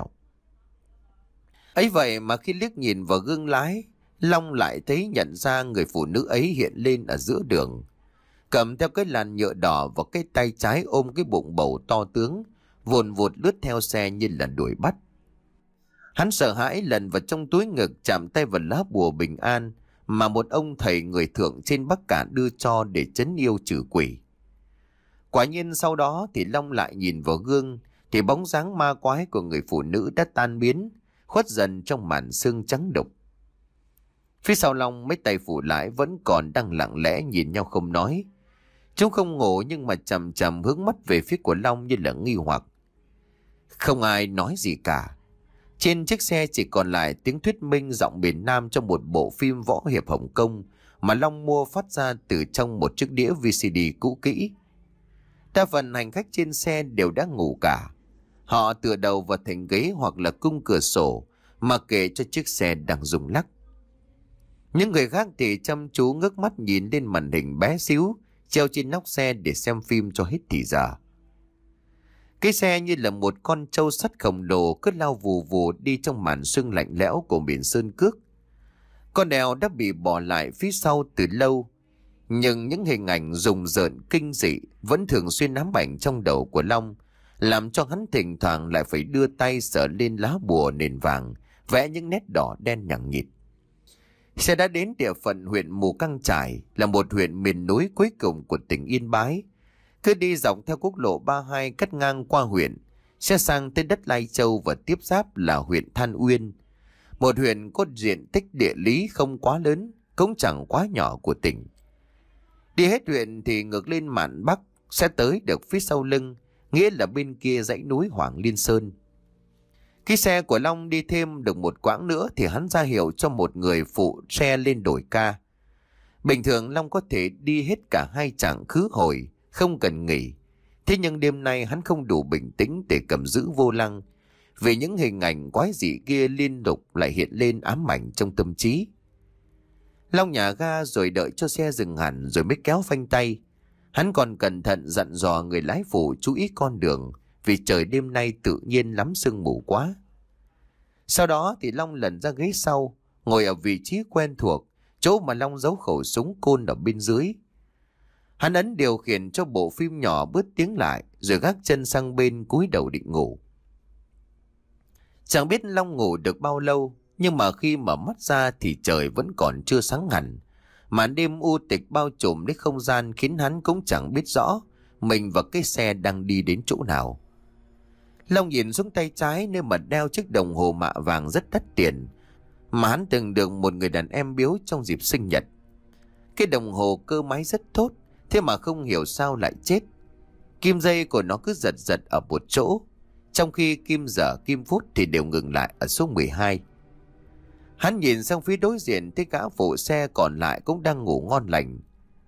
Ấy vậy mà khi liếc nhìn vào gương lái, Long lại thấy nhận ra người phụ nữ ấy hiện lên ở giữa đường, cầm theo cái làn nhựa đỏ và cái tay trái ôm cái bụng bầu to tướng, vồn vụt lướt theo xe như là đuổi bắt. Hắn sợ hãi lần vào trong túi ngực chạm tay vào lá bùa bình an mà một ông thầy người thượng trên Bắc Cả đưa cho để trấn yêu trừ quỷ. Quả nhiên sau đó thì Long lại nhìn vào gương thì bóng dáng ma quái của người phụ nữ đã tan biến, khuất dần trong màn sương trắng đục. Phía sau Long mấy tay phụ lái vẫn còn đang lặng lẽ nhìn nhau không nói. Chúng không ngủ nhưng mà chằm chằm hướng mắt về phía của Long như là nghi hoặc. Không ai nói gì cả. Trên chiếc xe chỉ còn lại tiếng thuyết minh giọng miền Nam trong một bộ phim võ hiệp Hồng Kông mà Long mua phát ra từ trong một chiếc đĩa vê xê đê cũ kỹ. Đa phần hành khách trên xe đều đã ngủ cả. Họ tựa đầu vào thành ghế hoặc là cung cửa sổ mà kệ cho chiếc xe đang rung lắc. Những người khác thì chăm chú ngước mắt nhìn lên màn hình bé xíu treo trên nóc xe để xem phim cho hết thì giờ. Cái xe như là một con trâu sắt khổng lồ cứ lao vù vù đi trong màn sương lạnh lẽo của miền sơn cước. Con đèo đã bị bỏ lại phía sau từ lâu, nhưng những hình ảnh rùng rợn kinh dị vẫn thường xuyên ám ảnh trong đầu của Long, làm cho hắn thỉnh thoảng lại phải đưa tay sờ lên lá bùa nền vàng, vẽ những nét đỏ đen nhằng nhịt. Xe đã đến địa phận huyện Mù Căng Chải, là một huyện miền núi cuối cùng của tỉnh Yên Bái. Cứ đi dọc theo quốc lộ ba mươi hai cắt ngang qua huyện, sẽ sang tới đất Lai Châu và tiếp giáp là huyện Than Uyên. Một huyện có diện tích địa lý không quá lớn, cũng chẳng quá nhỏ của tỉnh. Đi hết huyện thì ngược lên mạn Bắc sẽ tới được phía sau lưng, nghĩa là bên kia dãy núi Hoàng Liên Sơn. Khi xe của Long đi thêm được một quãng nữa thì hắn ra hiệu cho một người phụ xe lên đổi ca. Bình thường Long có thể đi hết cả hai chặng khứ hồi, không cần nghỉ. Thế nhưng đêm nay hắn không đủ bình tĩnh để cầm giữ vô lăng, vì những hình ảnh quái dị kia liên tục lại hiện lên ám ảnh trong tâm trí. Long nhả ga rồi đợi cho xe dừng hẳn rồi mới kéo phanh tay. Hắn còn cẩn thận dặn dò người lái phụ chú ý con đường, vì trời đêm nay tự nhiên lắm sương mù quá. Sau đó thì Long lần ra ghế sau, ngồi ở vị trí quen thuộc, chỗ mà Long giấu khẩu súng côn ở bên dưới. Hắn ấn điều khiển cho bộ phim nhỏ bớt tiếng lại, rồi gác chân sang bên cúi đầu định ngủ. Chẳng biết Long ngủ được bao lâu, nhưng mà khi mở mắt ra thì trời vẫn còn chưa sáng hẳn. Màn đêm u tịch bao trùm đến không gian khiến hắn cũng chẳng biết rõ mình và cái xe đang đi đến chỗ nào. Long nhìn xuống tay trái nơi mà đeo chiếc đồng hồ mạ vàng rất đắt tiền, mà hắn từng được một người đàn em biếu trong dịp sinh nhật. Cái đồng hồ cơ máy rất tốt, thế mà không hiểu sao lại chết. Kim dây của nó cứ giật giật ở một chỗ, trong khi kim giờ kim phút thì đều ngừng lại ở số mười hai. Hắn nhìn sang phía đối diện thấy gã phụ xe còn lại cũng đang ngủ ngon lành.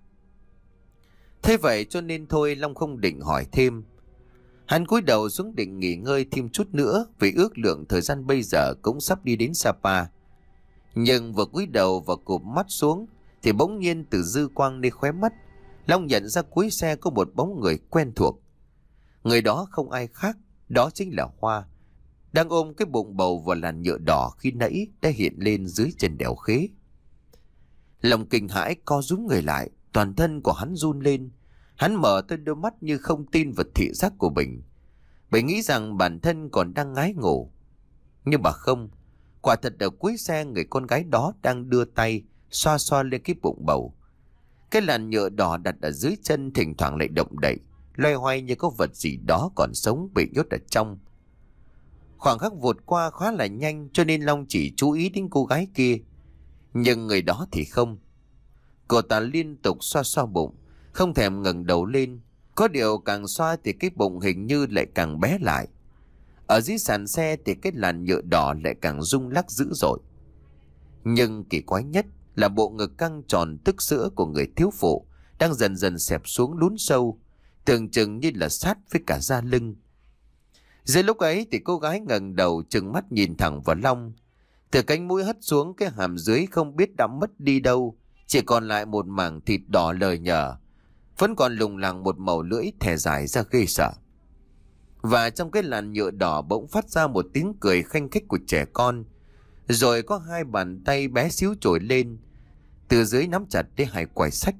Thế vậy cho nên thôi Long không định hỏi thêm. Hắn cúi đầu xuống định nghỉ ngơi thêm chút nữa, vì ước lượng thời gian bây giờ cũng sắp đi đến Sapa. Nhưng vừa cúi đầu và cụp mắt xuống thì bỗng nhiên từ dư quang nơi khóe mắt, Long nhận ra cuối xe có một bóng người quen thuộc. Người đó không ai khác, đó chính là Hoa, đang ôm cái bụng bầu vào làn nhựa đỏ khi nãy đã hiện lên dưới chân đèo Khế. Lòng kinh hãi co rúm người lại, toàn thân của hắn run lên. Hắn mở to đôi mắt như không tin vào thị giác của mình. Bởi nghĩ rằng bản thân còn đang ngái ngủ. Nhưng mà không, quả thật ở cuối xe người con gái đó đang đưa tay xoa xoa lên cái bụng bầu. Cái làn nhựa đỏ đặt ở dưới chân thỉnh thoảng lại động đậy, loay hoay như có vật gì đó còn sống bị nhốt ở trong. Khoảng khắc vụt qua khá là nhanh cho nên Long chỉ chú ý đến cô gái kia. Nhưng người đó thì không. Cô ta liên tục xoa xoa bụng, không thèm ngẩng đầu lên. Có điều càng xoa thì cái bụng hình như lại càng bé lại. Ở dưới sàn xe thì cái làn nhựa đỏ lại càng rung lắc dữ dội. Nhưng kỳ quái nhất là bộ ngực căng tròn tức sữa của người thiếu phụ đang dần dần xẹp xuống lún sâu, tưởng chừng như là sát với cả da lưng. Giữa lúc ấy thì cô gái ngẩng đầu trừng mắt nhìn thẳng vào Long. Từ cánh mũi hất xuống cái hàm dưới không biết đã mất đi đâu, chỉ còn lại một mảng thịt đỏ lờ nhờ, vẫn còn lùng lẳng một màu lưỡi thè dài ra ghê sợ. Và trong cái làn nhựa đỏ bỗng phát ra một tiếng cười khanh khách của trẻ con, rồi có hai bàn tay bé xíu trồi lên, từ dưới nắm chặt lấy hai quai xách.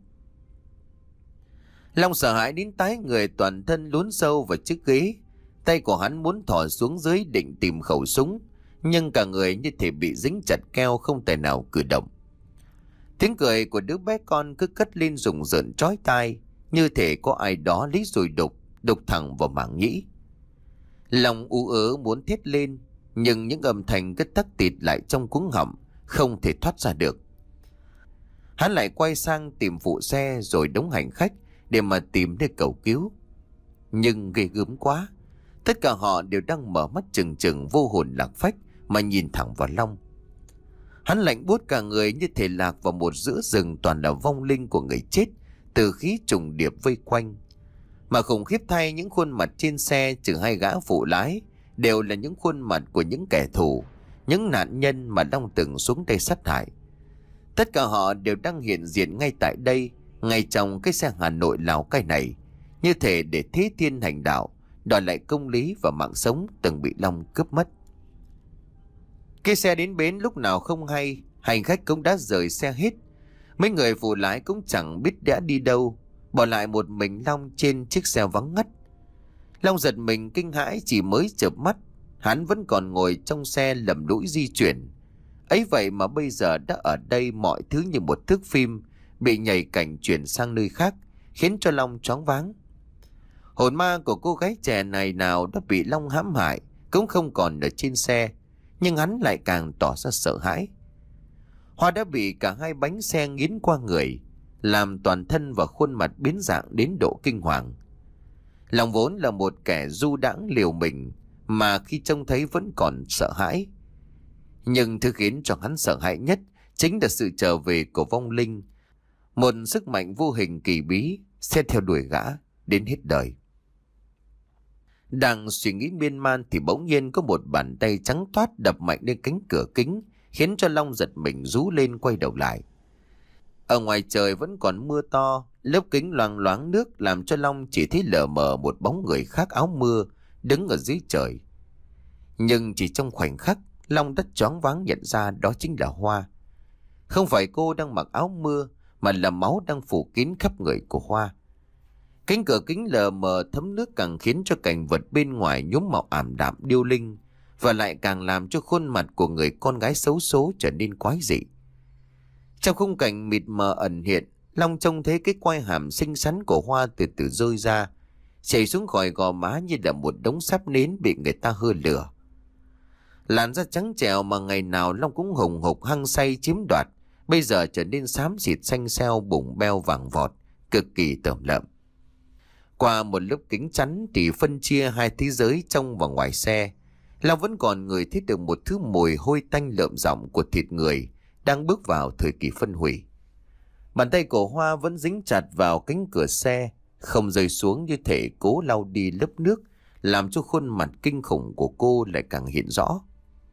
Long sợ hãi đến tái người, toàn thân lún sâu vào chiếc ghế. Tay của hắn muốn thò xuống dưới định tìm khẩu súng, nhưng cả người như thể bị dính chặt keo không thể nào cử động. Tiếng cười của đứa bé con cứ cất lên rùng rợn chói tai, như thể có ai đó lấy dùi đục, đục thẳng vào màng nhĩ. Lòng ú ớ muốn thét lên, nhưng những âm thanh cứ tắc tịt lại trong cuống họng, không thể thoát ra được. Hắn lại quay sang tìm phụ xe rồi đống hành khách để mà tìm nơi cầu cứu. Nhưng ghê gớm quá, tất cả họ đều đang mở mắt trừng trừng vô hồn lạc phách mà nhìn thẳng vào Long. Hắn lạnh buốt cả người như thể lạc vào một giữa rừng toàn là vong linh của người chết, từ khí trùng điệp vây quanh. Mà khủng khiếp thay, những khuôn mặt trên xe trừ hai gã phụ lái đều là những khuôn mặt của những kẻ thù, những nạn nhân mà Long từng xuống tay sát hại. Tất cả họ đều đang hiện diện ngay tại đây, ngay trong cái xe Hà Nội Lào Cai này, như thể để thế thiên hành đạo, đòi lại công lý và mạng sống từng bị Long cướp mất. Cái xe đến bến lúc nào không hay, hành khách cũng đã rời xe hết. Mấy người phụ lái cũng chẳng biết đã đi đâu, bỏ lại một mình Long trên chiếc xe vắng ngắt. Long giật mình kinh hãi, chỉ mới chợp mắt, hắn vẫn còn ngồi trong xe lầm lũi di chuyển. Ấy vậy mà bây giờ đã ở đây, mọi thứ như một thước phim bị nhảy cảnh chuyển sang nơi khác, khiến cho Long choáng váng. Hồn ma của cô gái trẻ này nào đã bị Long hãm hại, cũng không còn ở trên xe, nhưng hắn lại càng tỏ ra sợ hãi. Hoa đã bị cả hai bánh xe nghiến qua người, làm toàn thân và khuôn mặt biến dạng đến độ kinh hoàng. Long vốn là một kẻ du đãng liều mình, mà khi trông thấy vẫn còn sợ hãi. Nhưng thứ khiến cho hắn sợ hãi nhất chính là sự trở về của vong linh, một sức mạnh vô hình kỳ bí sẽ theo đuổi gã đến hết đời. Đang suy nghĩ miên man thì bỗng nhiên có một bàn tay trắng toát đập mạnh lên cánh cửa kính, khiến cho Long giật mình rú lên quay đầu lại. Ở ngoài trời vẫn còn mưa to, lớp kính loang loáng nước làm cho Long chỉ thấy lờ mờ một bóng người khác áo mưa đứng ở dưới trời. Nhưng chỉ trong khoảnh khắc, Long đã choáng váng nhận ra đó chính là Hoa. Không phải cô đang mặc áo mưa, mà là máu đang phủ kín khắp người của Hoa. Cánh cửa kính lờ mờ thấm nước càng khiến cho cảnh vật bên ngoài nhuốm màu ảm đạm điêu linh, và lại càng làm cho khuôn mặt của người con gái xấu số trở nên quái dị. Trong khung cảnh mịt mờ ẩn hiện, Long trông thấy cái quai hàm xinh xắn của Hoa từ từ rơi ra, chảy xuống khỏi gò má như là một đống sáp nến bị người ta hơ lửa. Làn da trắng trẻo mà ngày nào Long cũng hùng hục hăng say chiếm đoạt, bây giờ trở nên xám xịt xanh xeo, bụng beo vàng vọt, cực kỳ tởm lợm. Qua một lớp kính chắn thì phân chia hai thế giới trong và ngoài xe, Long vẫn còn ngửi thấy được một thứ mùi hôi tanh lợm giọng của thịt người đang bước vào thời kỳ phân hủy. Bàn tay của Hoa vẫn dính chặt vào cánh cửa xe, không rơi xuống, như thể cố lau đi lớp nước, làm cho khuôn mặt kinh khủng của cô lại càng hiện rõ.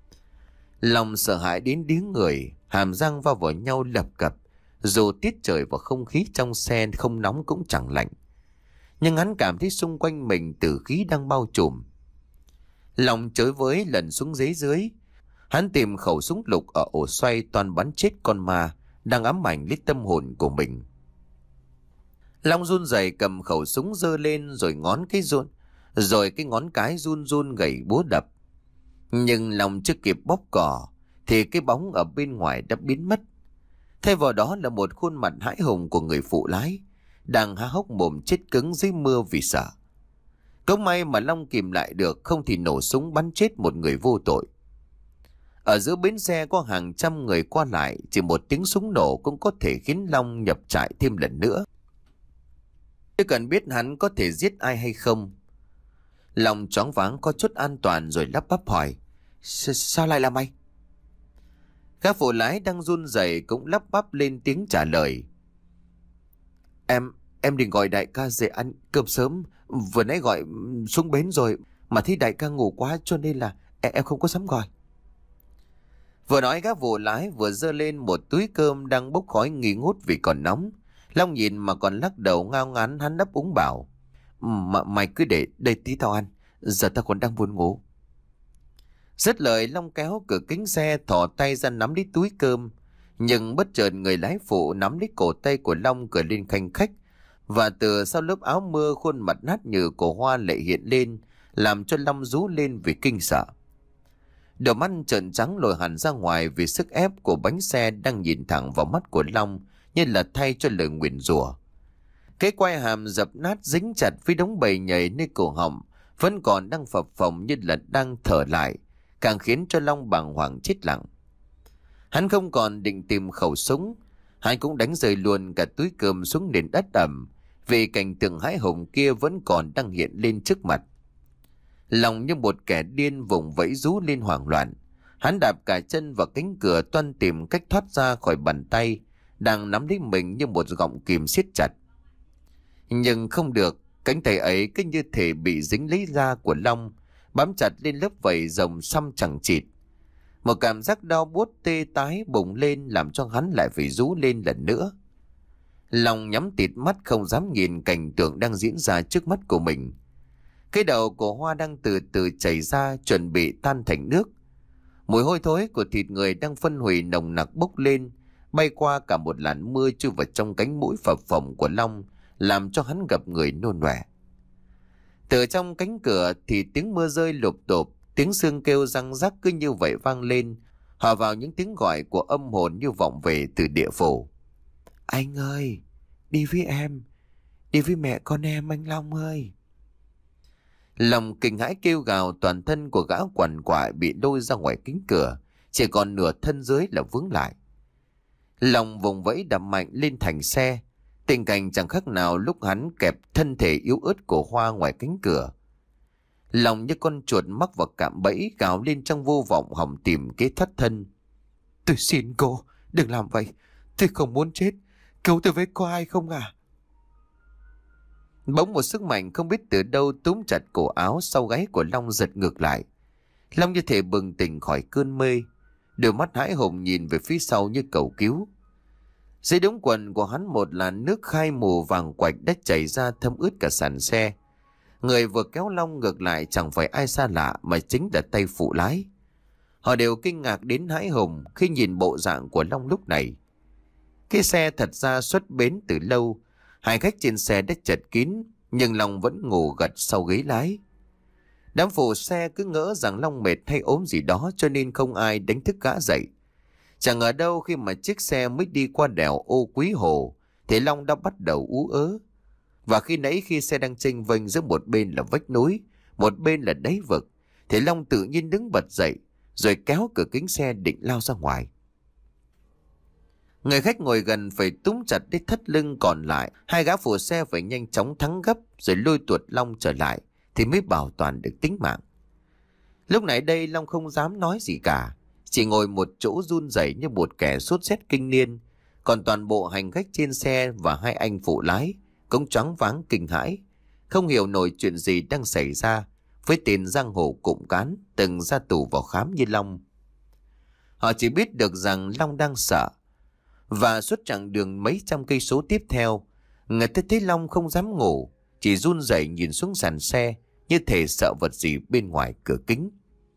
Lòng sợ hãi đến điếng người, hàm răng va vào nhau lập cập, dù tiết trời và không khí trong xe không nóng cũng chẳng lạnh. Nhưng hắn cảm thấy xung quanh mình tử khí đang bao trùm. Lòng chới với lần xuống dưới dưới, hắn tìm khẩu súng lục ở ổ xoay toàn bắn chết con ma đang ám ảnh lít tâm hồn của mình. Long run rẩy cầm khẩu súng giơ lên, rồi ngón cái run, rồi cái ngón cái run run gẩy búa đập. Nhưng Long chưa kịp bóp cò thì cái bóng ở bên ngoài đã biến mất. Thay vào đó là một khuôn mặt hãi hùng của người phụ lái, đang há hốc mồm chết cứng dưới mưa vì sợ. Cũng may mà Long kìm lại được, không thì nổ súng bắn chết một người vô tội. Ở giữa bến xe có hàng trăm người qua lại, chỉ một tiếng súng nổ cũng có thể khiến Long nhập trại thêm lần nữa. Chưa cần biết hắn có thể giết ai hay không. Long choáng váng có chút an toàn rồi lắp bắp hỏi: Sao lại là mày? Các phụ lái đang run rẩy cũng lắp bắp lên tiếng trả lời: Em, em định gọi đại ca về ăn cơm sớm, vừa nãy gọi xuống bến rồi, mà thấy đại ca ngủ quá cho nên là em, em không có dám gọi. Vừa nói các vụ lái vừa giơ lên một túi cơm đang bốc khói nghi ngút vì còn nóng. Long nhìn mà còn lắc đầu ngao ngán, hắn đáp úng bảo: Mà mày cứ để đây tí tao ăn, giờ tao còn đang buồn ngủ. Dứt lời, Long kéo cửa kính xe, thò tay ra nắm lấy túi cơm. Nhưng bất chợt người lái phụ nắm lấy cổ tay của Long cười lên khanh khách, và từ sau lớp áo mưa khuôn mặt nát nhừ của Hoa lại hiện lên, làm cho Long rú lên vì kinh sợ. Đôi mắt trợn trắng lồi hẳn ra ngoài vì sức ép của bánh xe đang nhìn thẳng vào mắt của Long như là thay cho lời nguyền rủa. Cái quai hàm dập nát dính chặt với đống bầy nhầy nơi cổ họng vẫn còn đang phập phồng như là đang thở lại, càng khiến cho Long bàng hoàng chết lặng. Hắn không còn định tìm khẩu súng, hắn cũng đánh rơi luôn cả túi cơm xuống nền đất ẩm, vì cảnh tượng hãi hùng kia vẫn còn đang hiện lên trước mặt. Lòng như một kẻ điên vùng vẫy rú lên hoảng loạn, hắn đạp cả chân vào cánh cửa toan tìm cách thoát ra khỏi bàn tay đang nắm lấy mình như một gọng kìm siết chặt. Nhưng không được, cánh tay ấy cứ như thể bị dính lấy da của Long, bám chặt lên lớp vảy rồng xăm chẳng chịt. Một cảm giác đau buốt tê tái bùng lên làm cho hắn lại phải rú lên lần nữa. Long nhắm tịt mắt không dám nhìn cảnh tượng đang diễn ra trước mắt của mình. Cái đầu của Hoa đang từ từ chảy ra, chuẩn bị tan thành nước. Mùi hôi thối của thịt người đang phân hủy nồng nặc bốc lên, bay qua cả một làn mưa chui vào trong cánh mũi phập phồng của Long, làm cho hắn gặp người nôn ọe. Từ trong cánh cửa thì tiếng mưa rơi lụp đột, tiếng xương kêu răng rắc cứ như vậy vang lên, hòa vào những tiếng gọi của âm hồn như vọng về từ địa phủ. Anh ơi, đi với em, đi với mẹ con em anh Long ơi. Lòng kinh hãi kêu gào, toàn thân của gã quằn quại bị lôi ra ngoài kính cửa, chỉ còn nửa thân dưới là vướng lại. Lòng vùng vẫy đập mạnh lên thành xe, tình cảnh chẳng khác nào lúc hắn kẹp thân thể yếu ớt của Hoa ngoài cánh cửa. Lòng như con chuột mắc vào cạm bẫy, gào lên trong vô vọng hòng tìm kế thoát thân. Tôi xin cô, đừng làm vậy, tôi không muốn chết, cứu tôi với có ai không à? Bỗng một sức mạnh không biết từ đâu túm chặt cổ áo sau gáy của Long giật ngược lại. Long như thể bừng tỉnh khỏi cơn mê, đôi mắt hãi hùng nhìn về phía sau như cầu cứu. Dưới đống quần của hắn một làn nước khai mù vàng quạch đã chảy ra thấm ướt cả sàn xe. Người vừa kéo Long ngược lại chẳng phải ai xa lạ mà chính là tay phụ lái. Họ đều kinh ngạc đến hãi hùng khi nhìn bộ dạng của Long lúc này. Cái xe thật ra xuất bến từ lâu, hành khách trên xe đã chật kín, nhưng Long vẫn ngủ gật sau ghế lái. Đám phụ xe cứ ngỡ rằng Long mệt hay ốm gì đó cho nên không ai đánh thức gã dậy. Chẳng ngờ đâu khi mà chiếc xe mới đi qua đèo Ô Quý Hồ thì Long đã bắt đầu ú ớ. Và khi nãy khi xe đang chênh vênh giữa một bên là vách núi, một bên là đáy vực, thì Long tự nhiên đứng bật dậy rồi kéo cửa kính xe định lao ra ngoài. Người khách ngồi gần phải túm chặt đến thắt lưng, còn lại hai gã phụ xe phải nhanh chóng thắng gấp rồi lôi tuột Long trở lại thì mới bảo toàn được tính mạng. Lúc nãy đây Long không dám nói gì cả, chỉ ngồi một chỗ run rẩy như một kẻ sốt rét kinh niên. Còn toàn bộ hành khách trên xe và hai anh phụ lái cũng choáng váng kinh hãi, không hiểu nổi chuyện gì đang xảy ra với tên giang hồ cụm cán từng ra tù vào khám như Long. Họ chỉ biết được rằng Long đang sợ, và suốt chặng đường mấy trăm cây số tiếp theo, người ta thấy Long không dám ngủ, chỉ run rẩy nhìn xuống sàn xe như thể sợ vật gì bên ngoài cửa kính.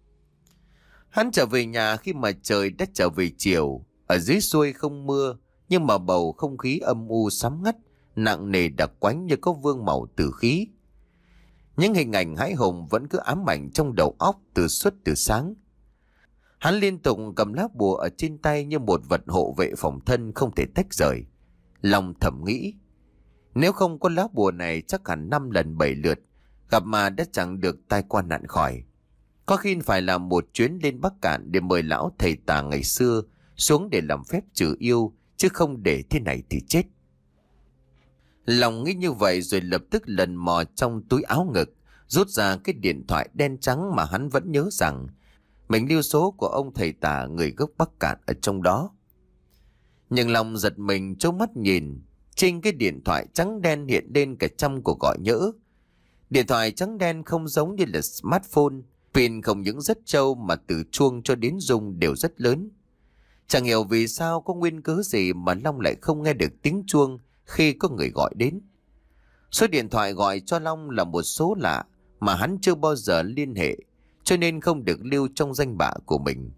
Hắn trở về nhà khi mà trời đã trở về chiều. Ở dưới xuôi không mưa, nhưng mà bầu không khí âm u sám ngắt, nặng nề đặc quánh như có vương màu tử khí. Những hình ảnh hãi hùng vẫn cứ ám ảnh trong đầu óc từ suốt từ sáng. Hắn liên tục cầm lá bùa ở trên tay như một vật hộ vệ phòng thân không thể tách rời. Lòng thầm nghĩ, nếu không có lá bùa này chắc hẳn năm lần bảy lượt gặp mà đã chẳng được tai qua nạn khỏi. Có khi phải làm một chuyến lên Bắc Cạn để mời lão thầy tà ngày xưa xuống để làm phép trừ yêu, chứ không để thế này thì chết. Lòng nghĩ như vậy rồi lập tức lần mò trong túi áo ngực, rút ra cái điện thoại đen trắng mà hắn vẫn nhớ rằng mình lưu số của ông thầy tà người gốc Bắc Cạn ở trong đó. Nhưng lòng giật mình trố mắt nhìn, trên cái điện thoại trắng đen hiện lên cả trăm cuộc gọi nhỡ. Điện thoại trắng đen không giống như là smartphone, pin không những rất trâu mà từ chuông cho đến rung đều rất lớn. Chẳng hiểu vì sao có nguyên cớ gì mà Long lại không nghe được tiếng chuông khi có người gọi đến. Số điện thoại gọi cho Long là một số lạ mà hắn chưa bao giờ liên hệ, cho nên không được lưu trong danh bạ của mình.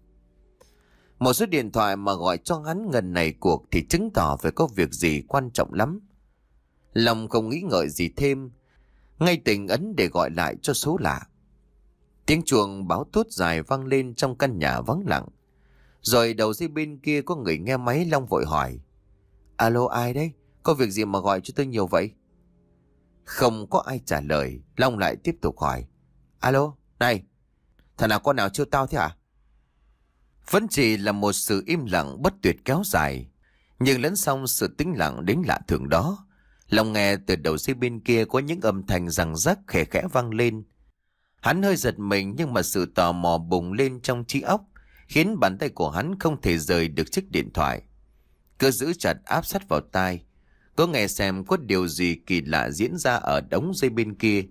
Một số điện thoại mà gọi cho hắn ngần này cuộc thì chứng tỏ phải có việc gì quan trọng lắm. Long không nghĩ ngợi gì thêm, ngay tình ấn để gọi lại cho số lạ. Tiếng chuông báo tút dài vang lên trong căn nhà vắng lặng. Rồi đầu dây bên kia có người nghe máy. Long vội hỏi, alo, ai đấy? Có việc gì mà gọi cho tôi nhiều vậy? Không có ai trả lời. Long lại tiếp tục hỏi, alo, này, thằng nào con nào chiêu tao thế hả? Vẫn chỉ là một sự im lặng bất tuyệt kéo dài, nhưng lẫn xong sự tĩnh lặng đến lạ thường đó, Long nghe từ đầu dây bên kia có những âm thanh răng rắc khẽ khẽ vang lên. Hắn hơi giật mình, nhưng mà sự tò mò bùng lên trong trí óc khiến bàn tay của hắn không thể rời được chiếc điện thoại. Cứ giữ chặt áp sát vào tai, có nghe xem có điều gì kỳ lạ diễn ra ở đống dây bên kia.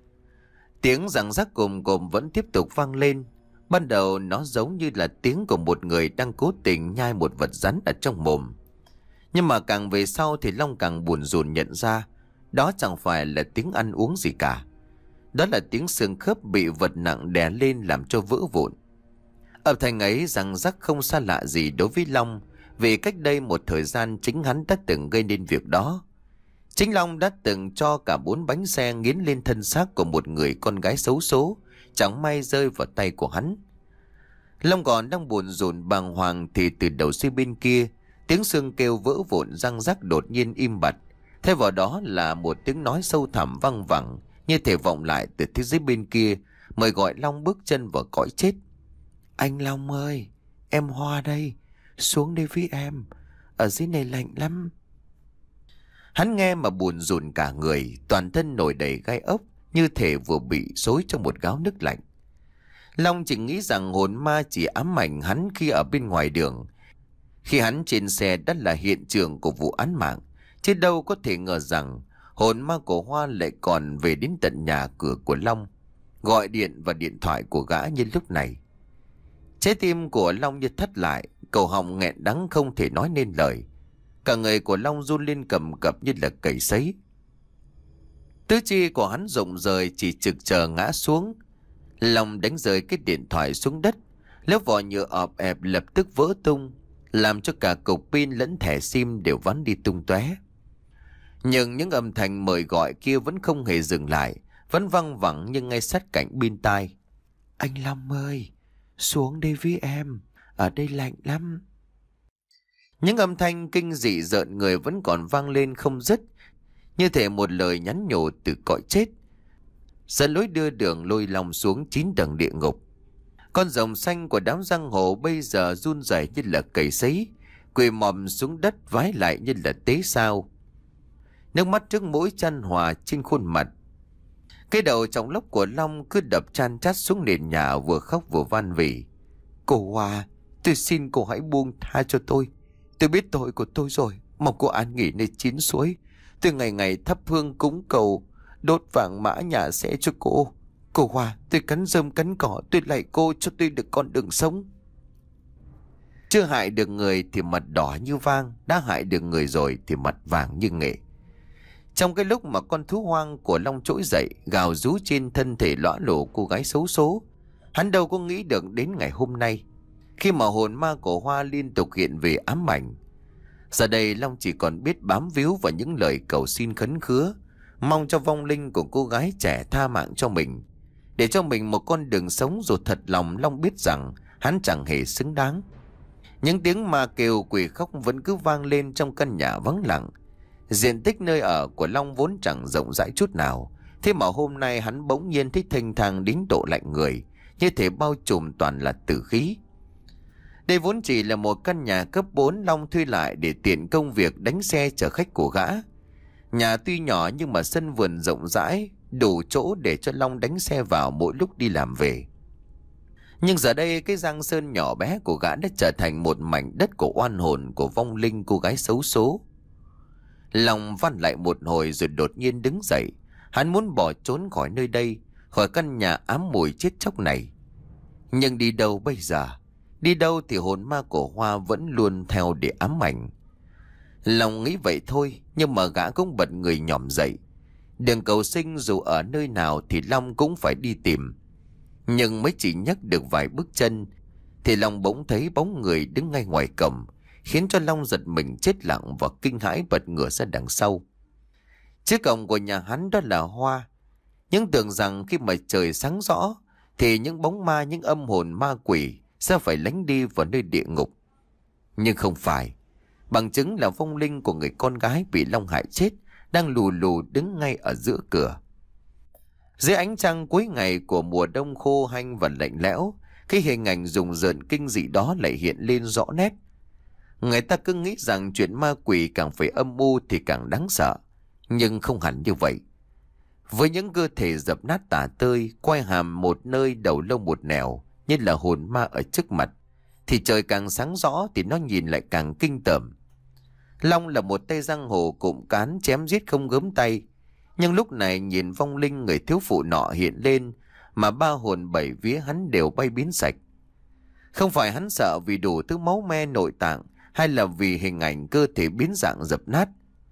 Tiếng răng rắc cồm cồm vẫn tiếp tục vang lên. Ban đầu nó giống như là tiếng của một người đang cố tình nhai một vật rắn ở trong mồm. Nhưng mà càng về sau thì Long càng buồn rùn nhận ra đó chẳng phải là tiếng ăn uống gì cả. Đó là tiếng xương khớp bị vật nặng đè lên làm cho vỡ vụn. Âm thanh ấy răng rắc không xa lạ gì đối với Long, vì cách đây một thời gian chính hắn đã từng gây nên việc đó. Chính Long đã từng cho cả bốn bánh xe nghiến lên thân xác của một người con gái xấu số, chẳng may rơi vào tay của hắn. Long còn đang buồn rộn bàng hoàng thì từ đầu dây bên kia, tiếng xương kêu vỡ vụn răng rắc đột nhiên im bặt. Thay vào đó là một tiếng nói sâu thẳm văng vẳng, như thể vọng lại từ thế giới bên kia, mời gọi Long bước chân vào cõi chết. Anh Long ơi, em Hoa đây, xuống đây với em, ở dưới này lạnh lắm. Hắn nghe mà buồn rùn cả người, toàn thân nổi đầy gai ốc, như thể vừa bị xối trong một gáo nước lạnh. Long chỉ nghĩ rằng hồn ma chỉ ám ảnh hắn khi ở bên ngoài đường, khi hắn trên xe đã là hiện trường của vụ án mạng, chứ đâu có thể ngờ rằng hồn ma của Hoa lại còn về đến tận nhà cửa của Long, gọi điện vào điện thoại của gã như lúc này. Trái tim của Long như thắt lại, cổ họng nghẹn đắng không thể nói nên lời. Cả người của Long run lên cầm cập như là cầy sấy. Tứ chi của hắn rụng rời chỉ trực chờ ngã xuống. Long đánh rơi cái điện thoại xuống đất, lớp vỏ nhựa ọp ẹp lập tức vỡ tung, làm cho cả cục pin lẫn thẻ sim đều vắn đi tung tóe. Nhưng những âm thanh mời gọi kia vẫn không hề dừng lại, vẫn văng vẳng nhưng ngay sát cạnh bên tai. Anh Long ơi, xuống đây với em, ở đây lạnh lắm. Những âm thanh kinh dị rợn người vẫn còn vang lên không dứt, như thể một lời nhắn nhủ từ cõi chết, dẫn lối đưa đường lôi Long xuống chín tầng địa ngục. Con rồng xanh của đám giang hồ bây giờ run rẩy như là cầy sấy, quỳ mọm xuống đất vái lại như là tế sao. Nước mắt trước mũi chan hòa trên khuôn mặt. Cái đầu trọng lốc của Long cứ đập chan chát xuống nền nhà, vừa khóc vừa van vỉ. Cô Hoa, tôi xin cô hãy buông tha cho tôi. Tôi biết tội của tôi rồi, mong cô an nghỉ nơi chín suối. Tôi ngày ngày thắp hương cúng cầu, đốt vàng mã nhà sẽ cho cô. Cô Hoa, tôi cắn rơm cắn cỏ, tôi lạy cô cho tôi được con đường sống. Chưa hại được người thì mặt đỏ như vang, đã hại được người rồi thì mặt vàng như nghệ. Trong cái lúc mà con thú hoang của Long trỗi dậy, gào rú trên thân thể lõa lồ cô gái xấu số, hắn đâu có nghĩ được đến ngày hôm nay, khi mà hồn ma của Hoa liên tục hiện về ám ảnh. Giờ đây Long chỉ còn biết bám víu vào những lời cầu xin khấn khứa, mong cho vong linh của cô gái trẻ tha mạng cho mình, để cho mình một con đường sống. Rồi thật lòng Long biết rằng hắn chẳng hề xứng đáng. Những tiếng ma kêu quỷ khóc vẫn cứ vang lên trong căn nhà vắng lặng. Diện tích nơi ở của Long vốn chẳng rộng rãi chút nào, thế mà hôm nay hắn bỗng nhiên thấy thênh thang đến độ lạnh người, như thể bao trùm toàn là tử khí. Đây vốn chỉ là một căn nhà cấp bốn Long thuê lại để tiện công việc đánh xe chở khách của gã. Nhà tuy nhỏ nhưng mà sân vườn rộng rãi, đủ chỗ để cho Long đánh xe vào mỗi lúc đi làm về. Nhưng giờ đây cái giang sơn nhỏ bé của gã đã trở thành một mảnh đất của oan hồn của vong linh cô gái xấu số. Long van lại một hồi rồi đột nhiên đứng dậy. Hắn muốn bỏ trốn khỏi nơi đây, khỏi căn nhà ám mùi chết chóc này. Nhưng đi đâu bây giờ? Đi đâu thì hồn ma của Hoa vẫn luôn theo để ám ảnh. Long nghĩ vậy thôi, nhưng mà gã cũng bật người nhòm dậy. Đường cầu sinh dù ở nơi nào thì Long cũng phải đi tìm. Nhưng mới chỉ nhấc được vài bước chân thì Long bỗng thấy bóng người đứng ngay ngoài cổng, khiến cho Long giật mình chết lặng và kinh hãi bật ngửa ra đằng sau. Trước cổng của nhà hắn đó là Hoa. Nhưng tưởng rằng khi mà trời sáng rõ thì những bóng ma, những âm hồn ma quỷ sẽ phải lánh đi vào nơi địa ngục. Nhưng không phải. Bằng chứng là vong linh của người con gái bị Long hại chết đang lù lù đứng ngay ở giữa cửa. Dưới ánh trăng cuối ngày của mùa đông khô hanh và lạnh lẽo, cái hình ảnh rùng rợn kinh dị đó lại hiện lên rõ nét. Người ta cứ nghĩ rằng chuyện ma quỷ càng phải âm u thì càng đáng sợ, nhưng không hẳn như vậy. Với những cơ thể dập nát tả tơi, quai hàm một nơi đầu lông một nẻo như là hồn ma ở trước mặt, thì trời càng sáng rõ thì nó nhìn lại càng kinh tởm. Long là một tay giang hồ cụm cán chém giết không gớm tay, nhưng lúc này nhìn vong linh người thiếu phụ nọ hiện lên mà ba hồn bảy vía hắn đều bay biến sạch. Không phải hắn sợ vì đủ thứ máu me nội tạng, hay là vì hình ảnh cơ thể biến dạng dập nát.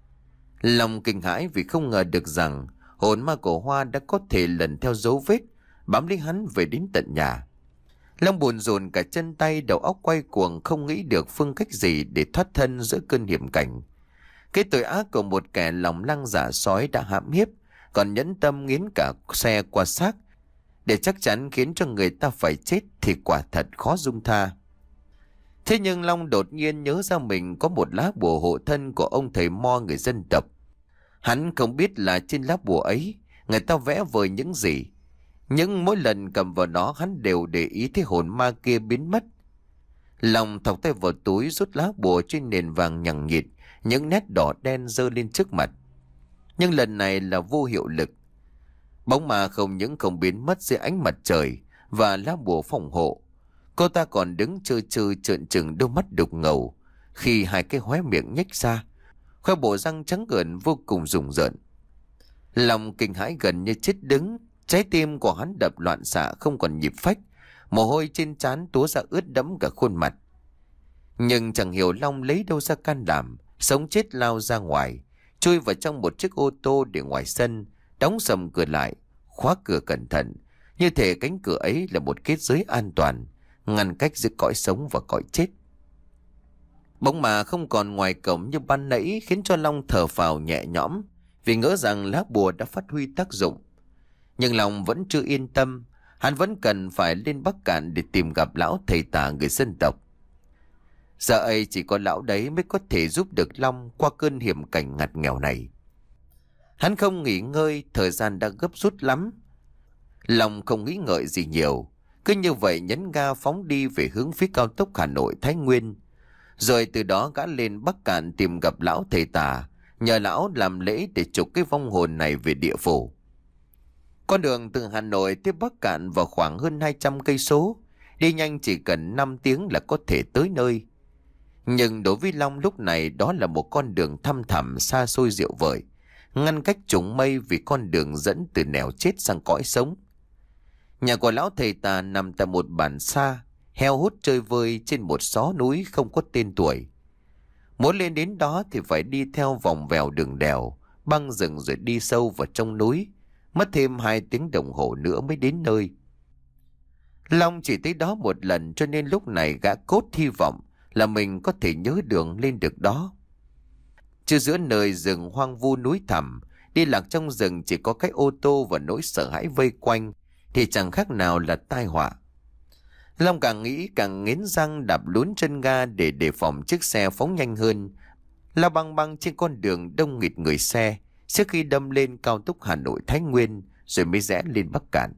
Long kinh hãi vì không ngờ được rằng hồn ma của Hoa đã có thể lần theo dấu vết bám lấy hắn về đến tận nhà. Long buồn rồn cả chân tay, đầu óc quay cuồng, không nghĩ được phương cách gì để thoát thân giữa cơn hiểm cảnh. Cái tội ác của một kẻ lòng lăng giả sói đã hãm hiếp, còn nhẫn tâm nghiến cả xe qua xác để chắc chắn khiến cho người ta phải chết thì quả thật khó dung tha. Thế nhưng Long đột nhiên nhớ ra mình có một lá bùa hộ thân của ông thầy Mo người dân tộc. Hắn không biết là trên lá bùa ấy người ta vẽ vời những gì, nhưng mỗi lần cầm vào nó hắn đều để ý thấy hồn ma kia biến mất. Long thọc tay vào túi rút lá bùa trên nền vàng nhằng nhịt, những nét đỏ đen giơ lên trước mặt. Nhưng lần này là vô hiệu lực. Bóng ma không những không biến mất dưới ánh mặt trời và lá bùa phòng hộ, cô ta còn đứng trơ trơ trợn trừng đôi mắt đục ngầu, khi hai cái hóe miệng nhếch ra, khoe bộ răng trắng gợn vô cùng rùng rợn. Lòng kinh hãi gần như chết đứng, trái tim của hắn đập loạn xạ không còn nhịp phách, mồ hôi trên trán túa ra ướt đẫm cả khuôn mặt. Nhưng chẳng hiểu Long lấy đâu ra can đảm, sống chết lao ra ngoài, chui vào trong một chiếc ô tô để ngoài sân, đóng sầm cửa lại, khóa cửa cẩn thận, như thể cánh cửa ấy là một kết giới an toàn, ngăn cách giữa cõi sống và cõi chết. Bóng ma không còn ngoài cổng như ban nãy khiến cho Long thở phào nhẹ nhõm, vì ngỡ rằng lá bùa đã phát huy tác dụng. Nhưng Long vẫn chưa yên tâm, hắn vẫn cần phải lên Bắc Cạn để tìm gặp lão thầy tà người dân tộc. Giờ ấy chỉ có lão đấy mới có thể giúp được Long qua cơn hiểm cảnh ngặt nghèo này. Hắn không nghỉ ngơi, thời gian đã gấp rút lắm. Long không nghĩ ngợi gì nhiều, cứ như vậy nhấn ga phóng đi về hướng phía cao tốc Hà Nội Thái Nguyên. Rồi từ đó gã lên Bắc Cạn tìm gặp lão thầy tà, nhờ lão làm lễ để trục cái vong hồn này về địa phủ. Con đường từ Hà Nội tới Bắc Cạn vào khoảng hơn hai trăm cây số, đi nhanh chỉ cần năm tiếng là có thể tới nơi. Nhưng đối với Long lúc này đó là một con đường thăm thẳm xa xôi diệu vời, ngăn cách trùng mây vì con đường dẫn từ nẻo chết sang cõi sống. Nhà của lão thầy tà nằm tại một bản xa, heo hút chơi vơi trên một xó núi không có tên tuổi. Muốn lên đến đó thì phải đi theo vòng vèo đường đèo, băng rừng rồi đi sâu vào trong núi, mất thêm hai tiếng đồng hồ nữa mới đến nơi. Long chỉ tới đó một lần cho nên lúc này gã cốt hy vọng là mình có thể nhớ đường lên được đó. Chứ giữa nơi rừng hoang vu núi thẳm, đi lạc trong rừng chỉ có cái ô tô và nỗi sợ hãi vây quanh thì chẳng khác nào là tai họa. Long càng nghĩ càng nghiến răng đạp lún chân ga để đề phòng chiếc xe phóng nhanh hơn, lao băng băng trên con đường đông nghịt người xe trước khi đâm lên cao tốc Hà Nội Thái Nguyên rồi mới rẽ lên Bắc Cạn.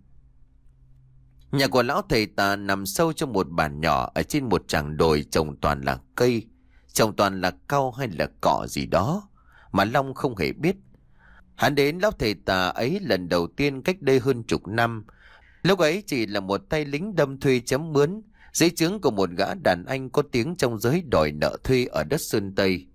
Nhà của lão thầy tà nằm sâu trong một bản nhỏ ở trên một tràng đồi trồng toàn là cây, trồng toàn là cau hay là cỏ gì đó mà Long không hề biết. Hắn đến lão thầy tà ấy lần đầu tiên cách đây hơn chục năm. Lúc ấy chỉ là một tay lính đâm thuê chấm mướn dưới trướng của một gã đàn anh có tiếng trong giới đòi nợ thuê ở đất Sơn Tây.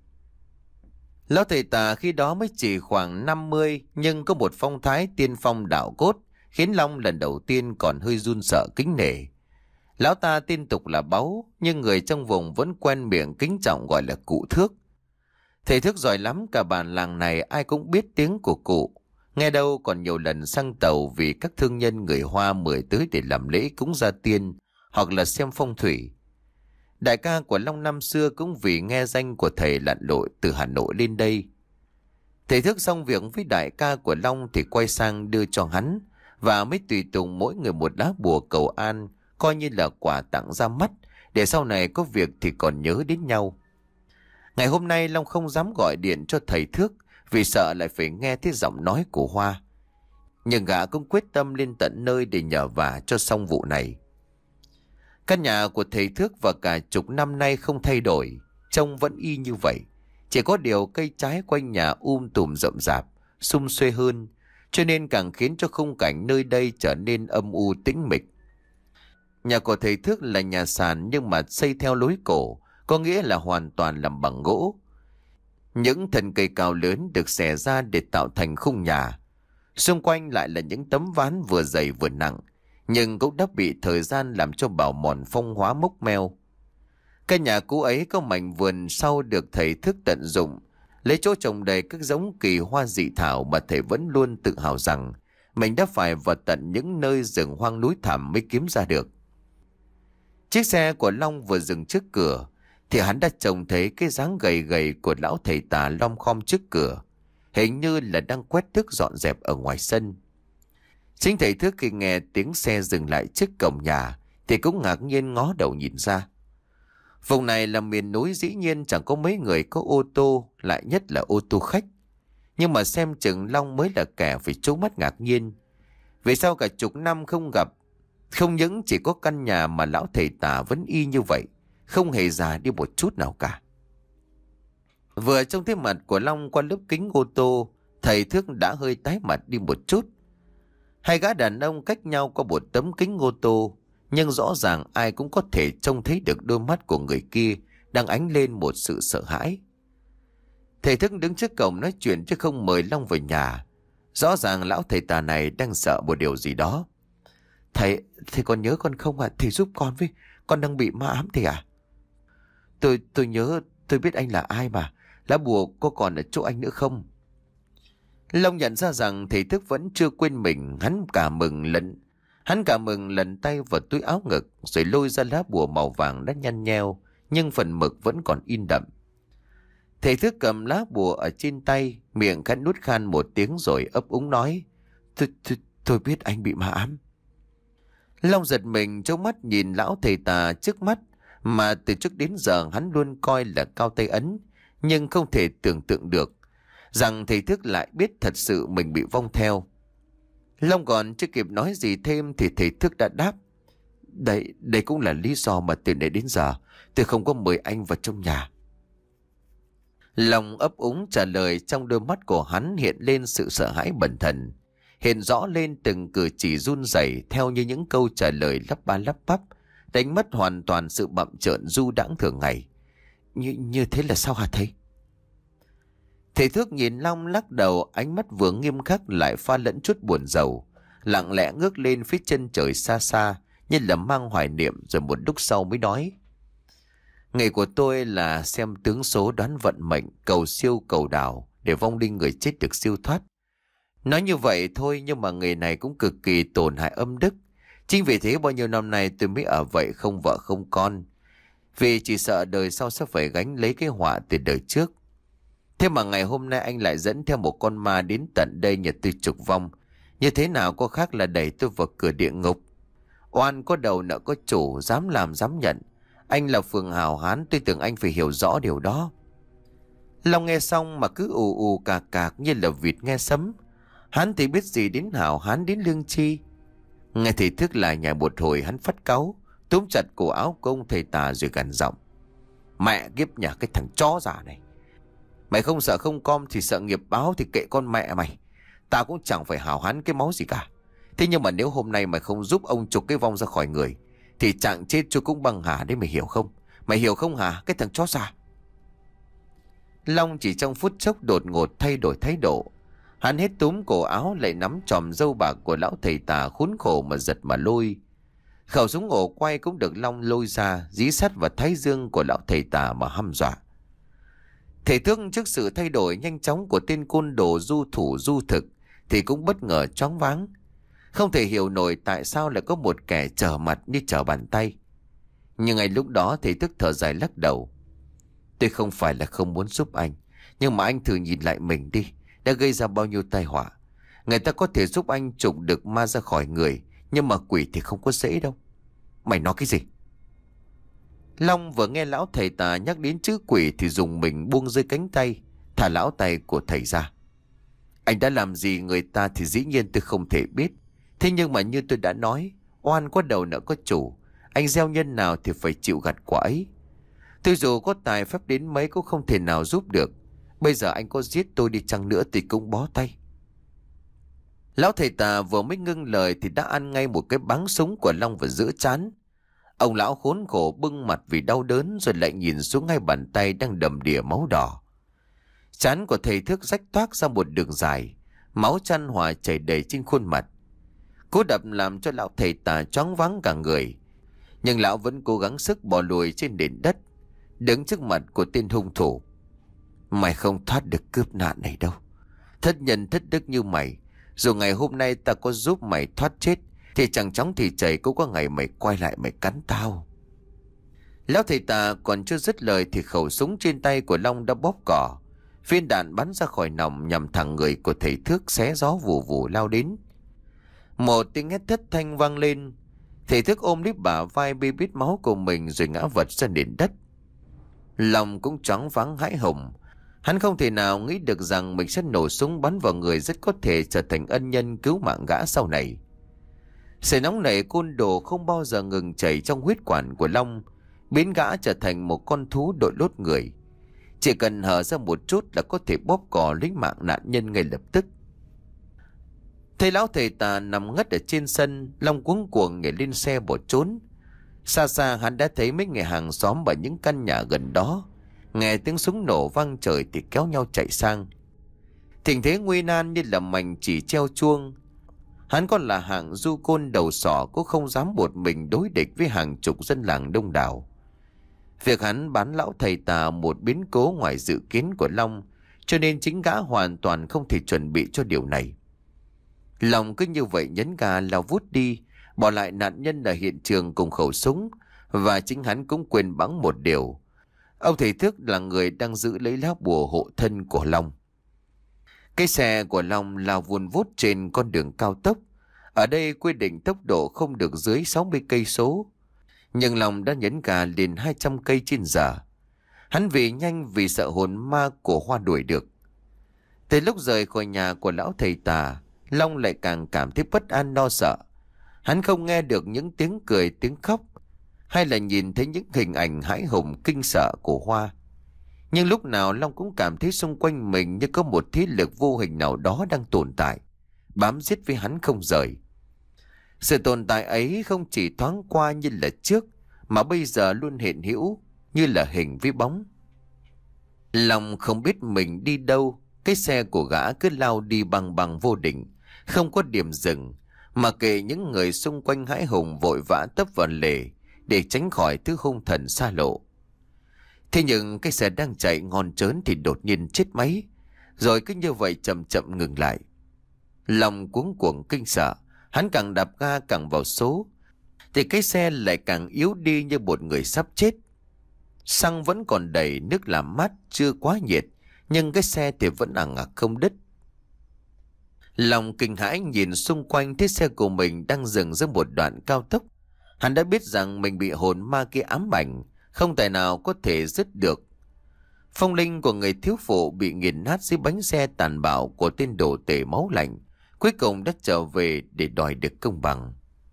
Lão thầy tà khi đó mới chỉ khoảng năm mươi, nhưng có một phong thái tiên phong đạo cốt khiến Long lần đầu tiên còn hơi run sợ kính nể. Lão ta tin tục là báu, nhưng người trong vùng vẫn quen miệng kính trọng gọi là cụ Thước. Thầy Thước giỏi lắm, cả bản làng này ai cũng biết tiếng của cụ. Nghe đâu còn nhiều lần sang tàu vì các thương nhân người Hoa mời tới để làm lễ cúng gia tiên hoặc là xem phong thủy. Đại ca của Long năm xưa cũng vì nghe danh của thầy lặn lội từ Hà Nội lên đây. Thầy Thước xong việc với đại ca của Long thì quay sang đưa cho hắn và mới tùy tùng mỗi người một lá bùa cầu an, coi như là quà tặng ra mắt để sau này có việc thì còn nhớ đến nhau. Ngày hôm nay Long không dám gọi điện cho thầy Thước vì sợ lại phải nghe thấy giọng nói của Hoa. Nhưng gã cũng quyết tâm lên tận nơi để nhờ vả cho xong vụ này. Căn nhà của thầy Thước và cả chục năm nay không thay đổi, trông vẫn y như vậy. Chỉ có điều cây trái quanh nhà um tùm rậm rạp, sum xuê hơn, cho nên càng khiến cho khung cảnh nơi đây trở nên âm u tĩnh mịch. Nhà của thầy Thước là nhà sàn nhưng mà xây theo lối cổ, có nghĩa là hoàn toàn làm bằng gỗ. Những thân cây cao lớn được xẻ ra để tạo thành khung nhà. Xung quanh lại là những tấm ván vừa dày vừa nặng, nhưng cũng đã bị thời gian làm cho bào mòn phong hóa mốc meo. Căn nhà cũ ấy có mảnh vườn sau được thầy Thước tận dụng, lấy chỗ trồng đầy các giống kỳ hoa dị thảo mà thầy vẫn luôn tự hào rằng mình đã phải vào tận những nơi rừng hoang núi thẳm mới kiếm ra được. Chiếc xe của Long vừa dừng trước cửa thì hắn đã trông thấy cái dáng gầy gầy của lão thầy tà lom khom trước cửa, hình như là đang quét tước dọn dẹp ở ngoài sân. Chính thầy Thức khi nghe tiếng xe dừng lại trước cổng nhà thì cũng ngạc nhiên ngó đầu nhìn ra. Vùng này là miền núi, dĩ nhiên chẳng có mấy người có ô tô, lại nhất là ô tô khách. Nhưng mà xem chừng Long mới là kẻ phải trố mắt ngạc nhiên. Vì sao cả chục năm không gặp, không những chỉ có căn nhà mà lão thầy tà vẫn y như vậy, không hề già đi một chút nào cả. Vừa trông thấy mặt của Long qua lớp kính ô tô, thầy Thức đã hơi tái mặt đi một chút. Hai gã đàn ông cách nhau qua một tấm kính ô tô, nhưng rõ ràng ai cũng có thể trông thấy được đôi mắt của người kia đang ánh lên một sự sợ hãi. Thầy Thức đứng trước cổng nói chuyện chứ không mời Long về nhà. Rõ ràng lão thầy tà này đang sợ một điều gì đó. Thầy, thầy còn nhớ con không ạ? À? Thầy giúp con với, con đang bị ma ám thầy à? Tôi, tôi nhớ, tôi biết anh là ai mà. Lá bùa có còn ở chỗ anh nữa không? Long nhận ra rằng thầy Thức vẫn chưa quên mình. Hắn cả mừng lần Hắn cả mừng lần tay vào túi áo ngực, rồi lôi ra lá bùa màu vàng đã nhăn nheo, nhưng phần mực vẫn còn in đậm. Thầy Thức cầm lá bùa ở trên tay, miệng khẽ nuốt khan một tiếng rồi ấp úng nói: Tôi, tôi, tôi biết anh bị ma ám. Long giật mình trố mắt nhìn lão thầy tà trước mắt mà từ trước đến giờ hắn luôn coi là cao tay ấn, nhưng không thể tưởng tượng được rằng thầy Thức lại biết thật sự mình bị vong theo. Long còn chưa kịp nói gì thêm thì thầy Thức đã đáp: Đây, đây cũng là lý do mà từ nãy đến giờ tôi không có mời anh vào trong nhà. Long ấp úng trả lời, trong đôi mắt của hắn hiện lên sự sợ hãi bần thần, hiện rõ lên từng cử chỉ run rẩy theo như những câu trả lời lắp ba lắp bắp, đánh mất hoàn toàn sự bặm trợn du đãng thường ngày. Như, như thế là sao hả thầy? Thầy Thức nhìn Long lắc đầu, ánh mắt vừa nghiêm khắc lại pha lẫn chút buồn rầu, lặng lẽ ngước lên phía chân trời xa xa như là mang hoài niệm, rồi một lúc sau mới nói: Nghề của tôi là xem tướng số đoán vận mệnh, cầu siêu cầu đảo để vong linh người chết được siêu thoát. Nói như vậy thôi, nhưng mà nghề này cũng cực kỳ tổn hại âm đức. Chính vì thế bao nhiêu năm nay tôi mới ở vậy không vợ không con, vì chỉ sợ đời sau sẽ phải gánh lấy cái họa từ đời trước. Thế mà ngày hôm nay anh lại dẫn theo một con ma đến tận đây nhờ tôi trục vong. Như thế nào có khác là đẩy tôi vào cửa địa ngục. Oan có đầu nợ có chủ, dám làm dám nhận. Anh là phường hào hán, tôi tưởng anh phải hiểu rõ điều đó. Long nghe xong mà cứ ù ù cạc cạc như là vịt nghe sấm. Hắn thì biết gì đến hào hán đến lương chi. Nghe thầy Thức lại nhảy một hồi, hắn phát cáu, túm chặt cổ áo của ông thầy tà rồi gằn giọng: Mẹ kiếp nhà cái thằng chó giả này, mày không sợ không com thì sợ nghiệp báo thì kệ con mẹ mày. Tao cũng chẳng phải hào hán cái máu gì cả. Thế nhưng mà nếu hôm nay mày không giúp ông trục cái vong ra khỏi người thì chẳng chết chú cũng băng hà đấy, mày hiểu không? Mày hiểu không hả cái thằng chó giả? Long chỉ trong phút chốc đột ngột thay đổi thái độ. Hắn hết túm cổ áo lại nắm chòm râu bạc của lão thầy tà khốn khổ mà giật mà lôi. Khẩu súng ổ quay cũng được Long lôi ra, dí sát vào thái dương của lão thầy tà mà hăm dọa. Thầy Thức trước sự thay đổi nhanh chóng của tên côn đồ du thủ du thực thì cũng bất ngờ choáng váng, không thể hiểu nổi tại sao lại có một kẻ trở mặt như trở bàn tay. Nhưng ngay lúc đó thầy Thức thở dài lắc đầu: Tôi không phải là không muốn giúp anh, nhưng mà anh thử nhìn lại mình đi, đã gây ra bao nhiêu tai họa. Người ta có thể giúp anh trục được ma ra khỏi người, nhưng mà quỷ thì không có dễ đâu. Mày nói cái gì? Long vừa nghe lão thầy tà nhắc đến chữ quỷ thì dùng mình buông rơi cánh tay, thả lão tay của thầy ra. Anh đã làm gì người ta thì dĩ nhiên tôi không thể biết. Thế nhưng mà như tôi đã nói, oan có đầu nợ có chủ. Anh gieo nhân nào thì phải chịu gặt quả ấy. Tôi dù có tài phép đến mấy cũng không thể nào giúp được. Bây giờ anh có giết tôi đi chăng nữa thì cũng bó tay. Lão thầy tà vừa mới ngưng lời thì đã ăn ngay một cái báng súng của Long vào giữa trán. Ông lão khốn khổ bưng mặt vì đau đớn rồi lại nhìn xuống ngay bàn tay đang đầm đìa máu đỏ. Trán của thầy Thức rách toác ra một đường dài, máu chan hòa chảy đầy trên khuôn mặt. Cú đập làm cho lão thầy tà choáng váng cả người, nhưng lão vẫn cố gắng sức bò lùi trên nền đất, đứng trước mặt của tên hung thủ. Mày không thoát được cướp nạn này đâu. Thất nhân thất đức như mày, dù ngày hôm nay ta có giúp mày thoát chết thì chẳng chóng thì chảy cũng có ngày mày quay lại mày cắn tao. Lão thầy tà còn chưa dứt lời thì khẩu súng trên tay của Long đã bóp cỏ. Viên đạn bắn ra khỏi nòng nhằm thẳng người của thầy Thức, xé gió vù vù lao đến. Một tiếng hét thất thanh vang lên. Thầy Thức ôm lấy bả vai bê bít máu của mình rồi ngã vật ra nền đất. Lòng cũng choáng váng hãi hùng. Hắn không thể nào nghĩ được rằng mình sẽ nổ súng bắn vào người rất có thể trở thành ân nhân cứu mạng gã sau này. Sợi nóng nảy côn đồ không bao giờ ngừng chảy trong huyết quản của Long, biến gã trở thành một con thú đội lốt người. Chỉ cần hở ra một chút là có thể bóp cò lấy mạng nạn nhân ngay lập tức. Thấy lão thầy tà nằm ngất ở trên sân, Long cuống cuồng nhảy lên xe bỏ trốn. Xa xa hắn đã thấy mấy người hàng xóm ở những căn nhà gần đó, nghe tiếng súng nổ vang trời thì kéo nhau chạy sang. Tình thế nguy nan như là mảnh chỉ treo chuông. Hắn còn là hạng du côn đầu sỏ cũng không dám một mình đối địch với hàng chục dân làng đông đảo. Việc hắn bán lão thầy tà một biến cố ngoài dự kiến của Long, cho nên chính gã hoàn toàn không thể chuẩn bị cho điều này. Long cứ như vậy nhấn ga lao vút đi, bỏ lại nạn nhân ở hiện trường cùng khẩu súng, và chính hắn cũng quên bẵng một điều: ông thầy Thức là người đang giữ lấy lá bùa hộ thân của Long. Cái xe của Long lao vun vút trên con đường cao tốc. Ở đây quy định tốc độ không được dưới sáu mươi cây số, nhưng Long đã nhấn ga lên hai trăm cây trên giờ. Hắn vì nhanh vì sợ hồn ma của Hoa đuổi được. Từ lúc rời khỏi nhà của lão thầy tà, Long lại càng cảm thấy bất an lo sợ. Hắn không nghe được những tiếng cười, tiếng khóc, hay là nhìn thấy những hình ảnh hãi hùng kinh sợ của Hoa. Nhưng lúc nào Long cũng cảm thấy xung quanh mình như có một thế lực vô hình nào đó đang tồn tại, bám giết với hắn không rời. Sự tồn tại ấy không chỉ thoáng qua như là trước, mà bây giờ luôn hiện hữu như là hình với bóng. Long không biết mình đi đâu. Cái xe của gã cứ lao đi bằng bằng vô định, không có điểm dừng, mà kệ những người xung quanh hãi hùng vội vã tấp vào lề để tránh khỏi thứ hung thần xa lộ. Thế nhưng cái xe đang chạy ngon trớn thì đột nhiên chết máy, rồi cứ như vậy chậm chậm ngừng lại. Lòng cuống cuồng kinh sợ, hắn càng đạp ga càng vào số, thì cái xe lại càng yếu đi như một người sắp chết. Xăng vẫn còn đầy, nước làm mát chưa quá nhiệt, nhưng cái xe thì vẫn ằng ặc không đứt. Lòng kinh hãi nhìn xung quanh thấy xe của mình đang dừng giữa một đoạn cao tốc. Hắn đã biết rằng mình bị hồn ma kia ám ảnh, không tài nào có thể dứt được. Phong linh của người thiếu phụ bị nghiền nát dưới bánh xe tàn bạo của tên đồ tể máu lạnh, cuối cùng đã trở về để đòi được công bằng.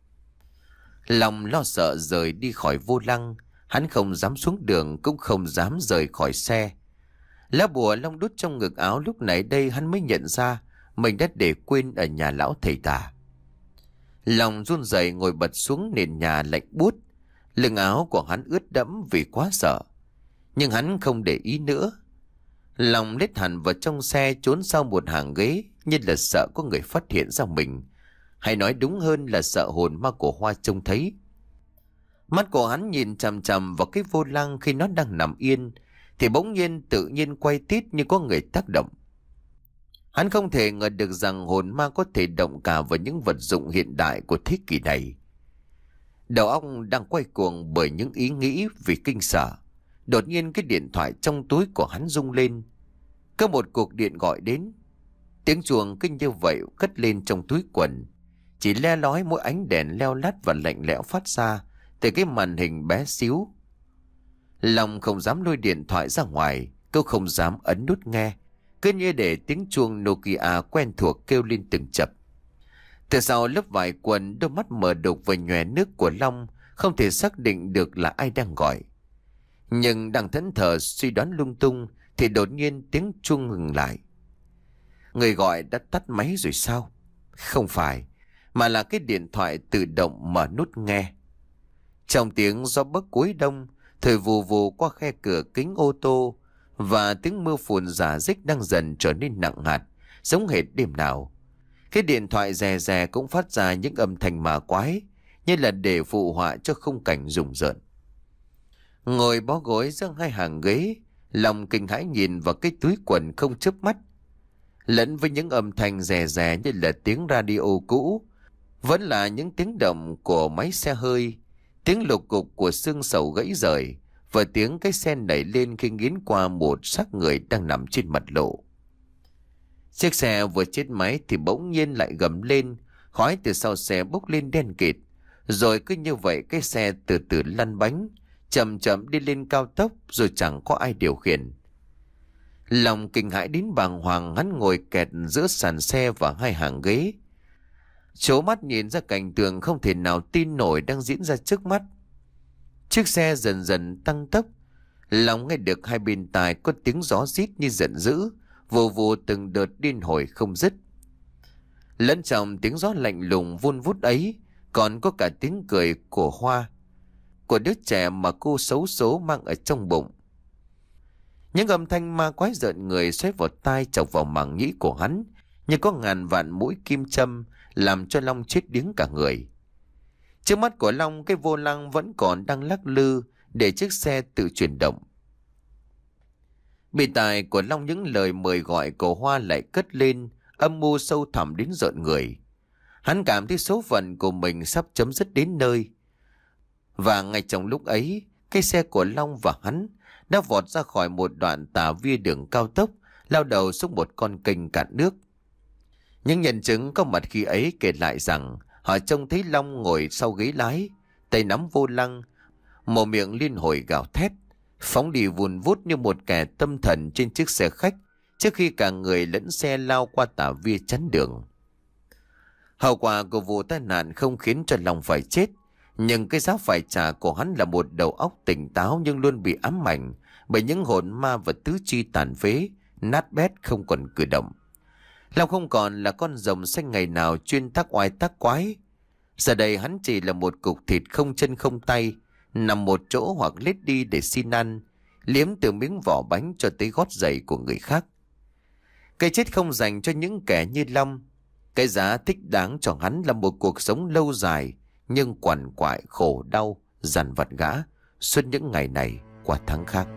Lòng lo sợ rời đi khỏi vô lăng, hắn không dám xuống đường cũng không dám rời khỏi xe. Lá bùa Long đút trong ngực áo lúc nãy đây hắn mới nhận ra mình đã để quên ở nhà lão thầy tà. Lòng run rẩy ngồi bật xuống nền nhà lạnh buốt, lưng áo của hắn ướt đẫm vì quá sợ. Nhưng hắn không để ý nữa. Lòng lết hẳn vào trong xe trốn sau một hàng ghế, như là sợ có người phát hiện ra mình, hay nói đúng hơn là sợ hồn ma của Hoa trông thấy. Mắt của hắn nhìn chằm chằm vào cái vô lăng khi nó đang nằm yên, thì bỗng nhiên tự nhiên quay tít như có người tác động. Hắn không thể ngờ được rằng hồn ma có thể động cả vào những vật dụng hiện đại của thế kỷ này. Đầu óc đang quay cuồng bởi những ý nghĩ vì kinh sợ. Đột nhiên cái điện thoại trong túi của hắn rung lên. Có một cuộc điện gọi đến. Tiếng chuông kinh như vậy cất lên trong túi quần. Chỉ le lói mỗi ánh đèn leo lắt và lạnh lẽo phát ra từ cái màn hình bé xíu. Lòng không dám lôi điện thoại ra ngoài, câu không dám ấn nút nghe, cứ như để tiếng chuông Nokia quen thuộc kêu lên từng chập. Từ sau lớp vải quần, đôi mắt mở đục và nhòe nước của Long không thể xác định được là ai đang gọi. Nhưng đang thẫn thờ suy đoán lung tung thì đột nhiên tiếng chuông ngừng lại. Người gọi đã tắt máy rồi sao? Không phải, mà là cái điện thoại tự động mở nút nghe. Trong tiếng gió bấc cuối đông, thổi vù vù qua khe cửa kính ô tô, và tiếng mưa phùn rả rích đang dần trở nên nặng hạt, giống hệt đêm nào. Cái điện thoại rè rè cũng phát ra những âm thanh ma quái, như là để phụ họa cho khung cảnh rùng rợn. Ngồi bó gối giữa hai hàng ghế, lòng kinh hãi nhìn vào cái túi quần không chớp mắt. Lẫn với những âm thanh rè rè như là tiếng radio cũ, vẫn là những tiếng động của máy xe hơi, tiếng lục cục của xương sầu gãy rời, và tiếng cái xe nảy lên khi nghiến qua một xác người đang nằm trên mặt lộ. Chiếc xe vừa chết máy thì bỗng nhiên lại gầm lên, Khói từ sau xe bốc lên đen kịt. Rồi cứ như vậy cái xe từ từ lăn bánh, chậm chậm đi lên cao tốc rồi chẳng có ai điều khiển. Lòng kinh hãi đến bàng hoàng, hắn ngồi kẹt giữa sàn xe và hai hàng ghế. Chố mắt nhìn ra cảnh tượng không thể nào tin nổi đang diễn ra trước mắt. Chiếc xe dần dần tăng tốc. Lòng nghe được hai bên tai có tiếng gió rít như giận dữ, vù vù từng đợt điên hồi không dứt. Lẫn trong tiếng gió lạnh lùng vun vút ấy còn có cả tiếng cười của Hoa, của đứa trẻ mà cô xấu số mang ở trong bụng. Những âm thanh ma quái rợn người xoáy vào tai, chọc vào màng nhĩ của hắn như có ngàn vạn mũi kim châm, làm cho Long chết điếng cả người. Trước mắt của Long, cái vô lăng vẫn còn đang lắc lư để chiếc xe tự chuyển động. Bị tài của Long những lời mời gọi của Hoa lại cất lên, âm mưu sâu thẳm đến rợn người. Hắn cảm thấy số phận của mình sắp chấm dứt đến nơi. Và ngay trong lúc ấy, cái xe của Long và hắn đã vọt ra khỏi một đoạn tà via đường cao tốc, lao đầu xuống một con kênh cạn nước. Những nhân chứng có mặt khi ấy kể lại rằng họ trông thấy Long ngồi sau ghế lái, tay nắm vô lăng, mồm miệng liên hồi gào thét, phóng đi vùn vút như một kẻ tâm thần trên chiếc xe khách trước khi cả người lẫn xe lao qua tà via chắn đường. Hậu quả của vụ tai nạn không khiến cho Long phải chết, nhưng cái giá phải trả của hắn là một đầu óc tỉnh táo nhưng luôn bị ám ảnh bởi những hồn ma và tứ chi tàn phế, nát bét không còn cử động. Long không còn là con rồng xanh ngày nào chuyên tác oai tác quái. Giờ đây hắn chỉ là một cục thịt không chân không tay, nằm một chỗ hoặc lết đi để xin ăn, liếm từ miếng vỏ bánh cho tới gót giày của người khác. Cái chết không dành cho những kẻ như Long. Cái giá thích đáng cho hắn là một cuộc sống lâu dài nhưng quằn quại khổ đau dằn vặt gã suốt những ngày này qua tháng khác.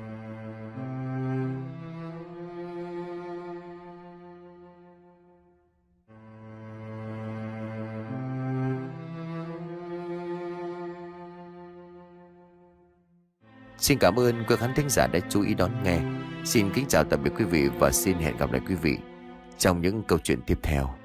Xin cảm ơn quý khán thính giả đã chú ý đón nghe. Xin kính chào tạm biệt quý vị và xin hẹn gặp lại quý vị trong những câu chuyện tiếp theo.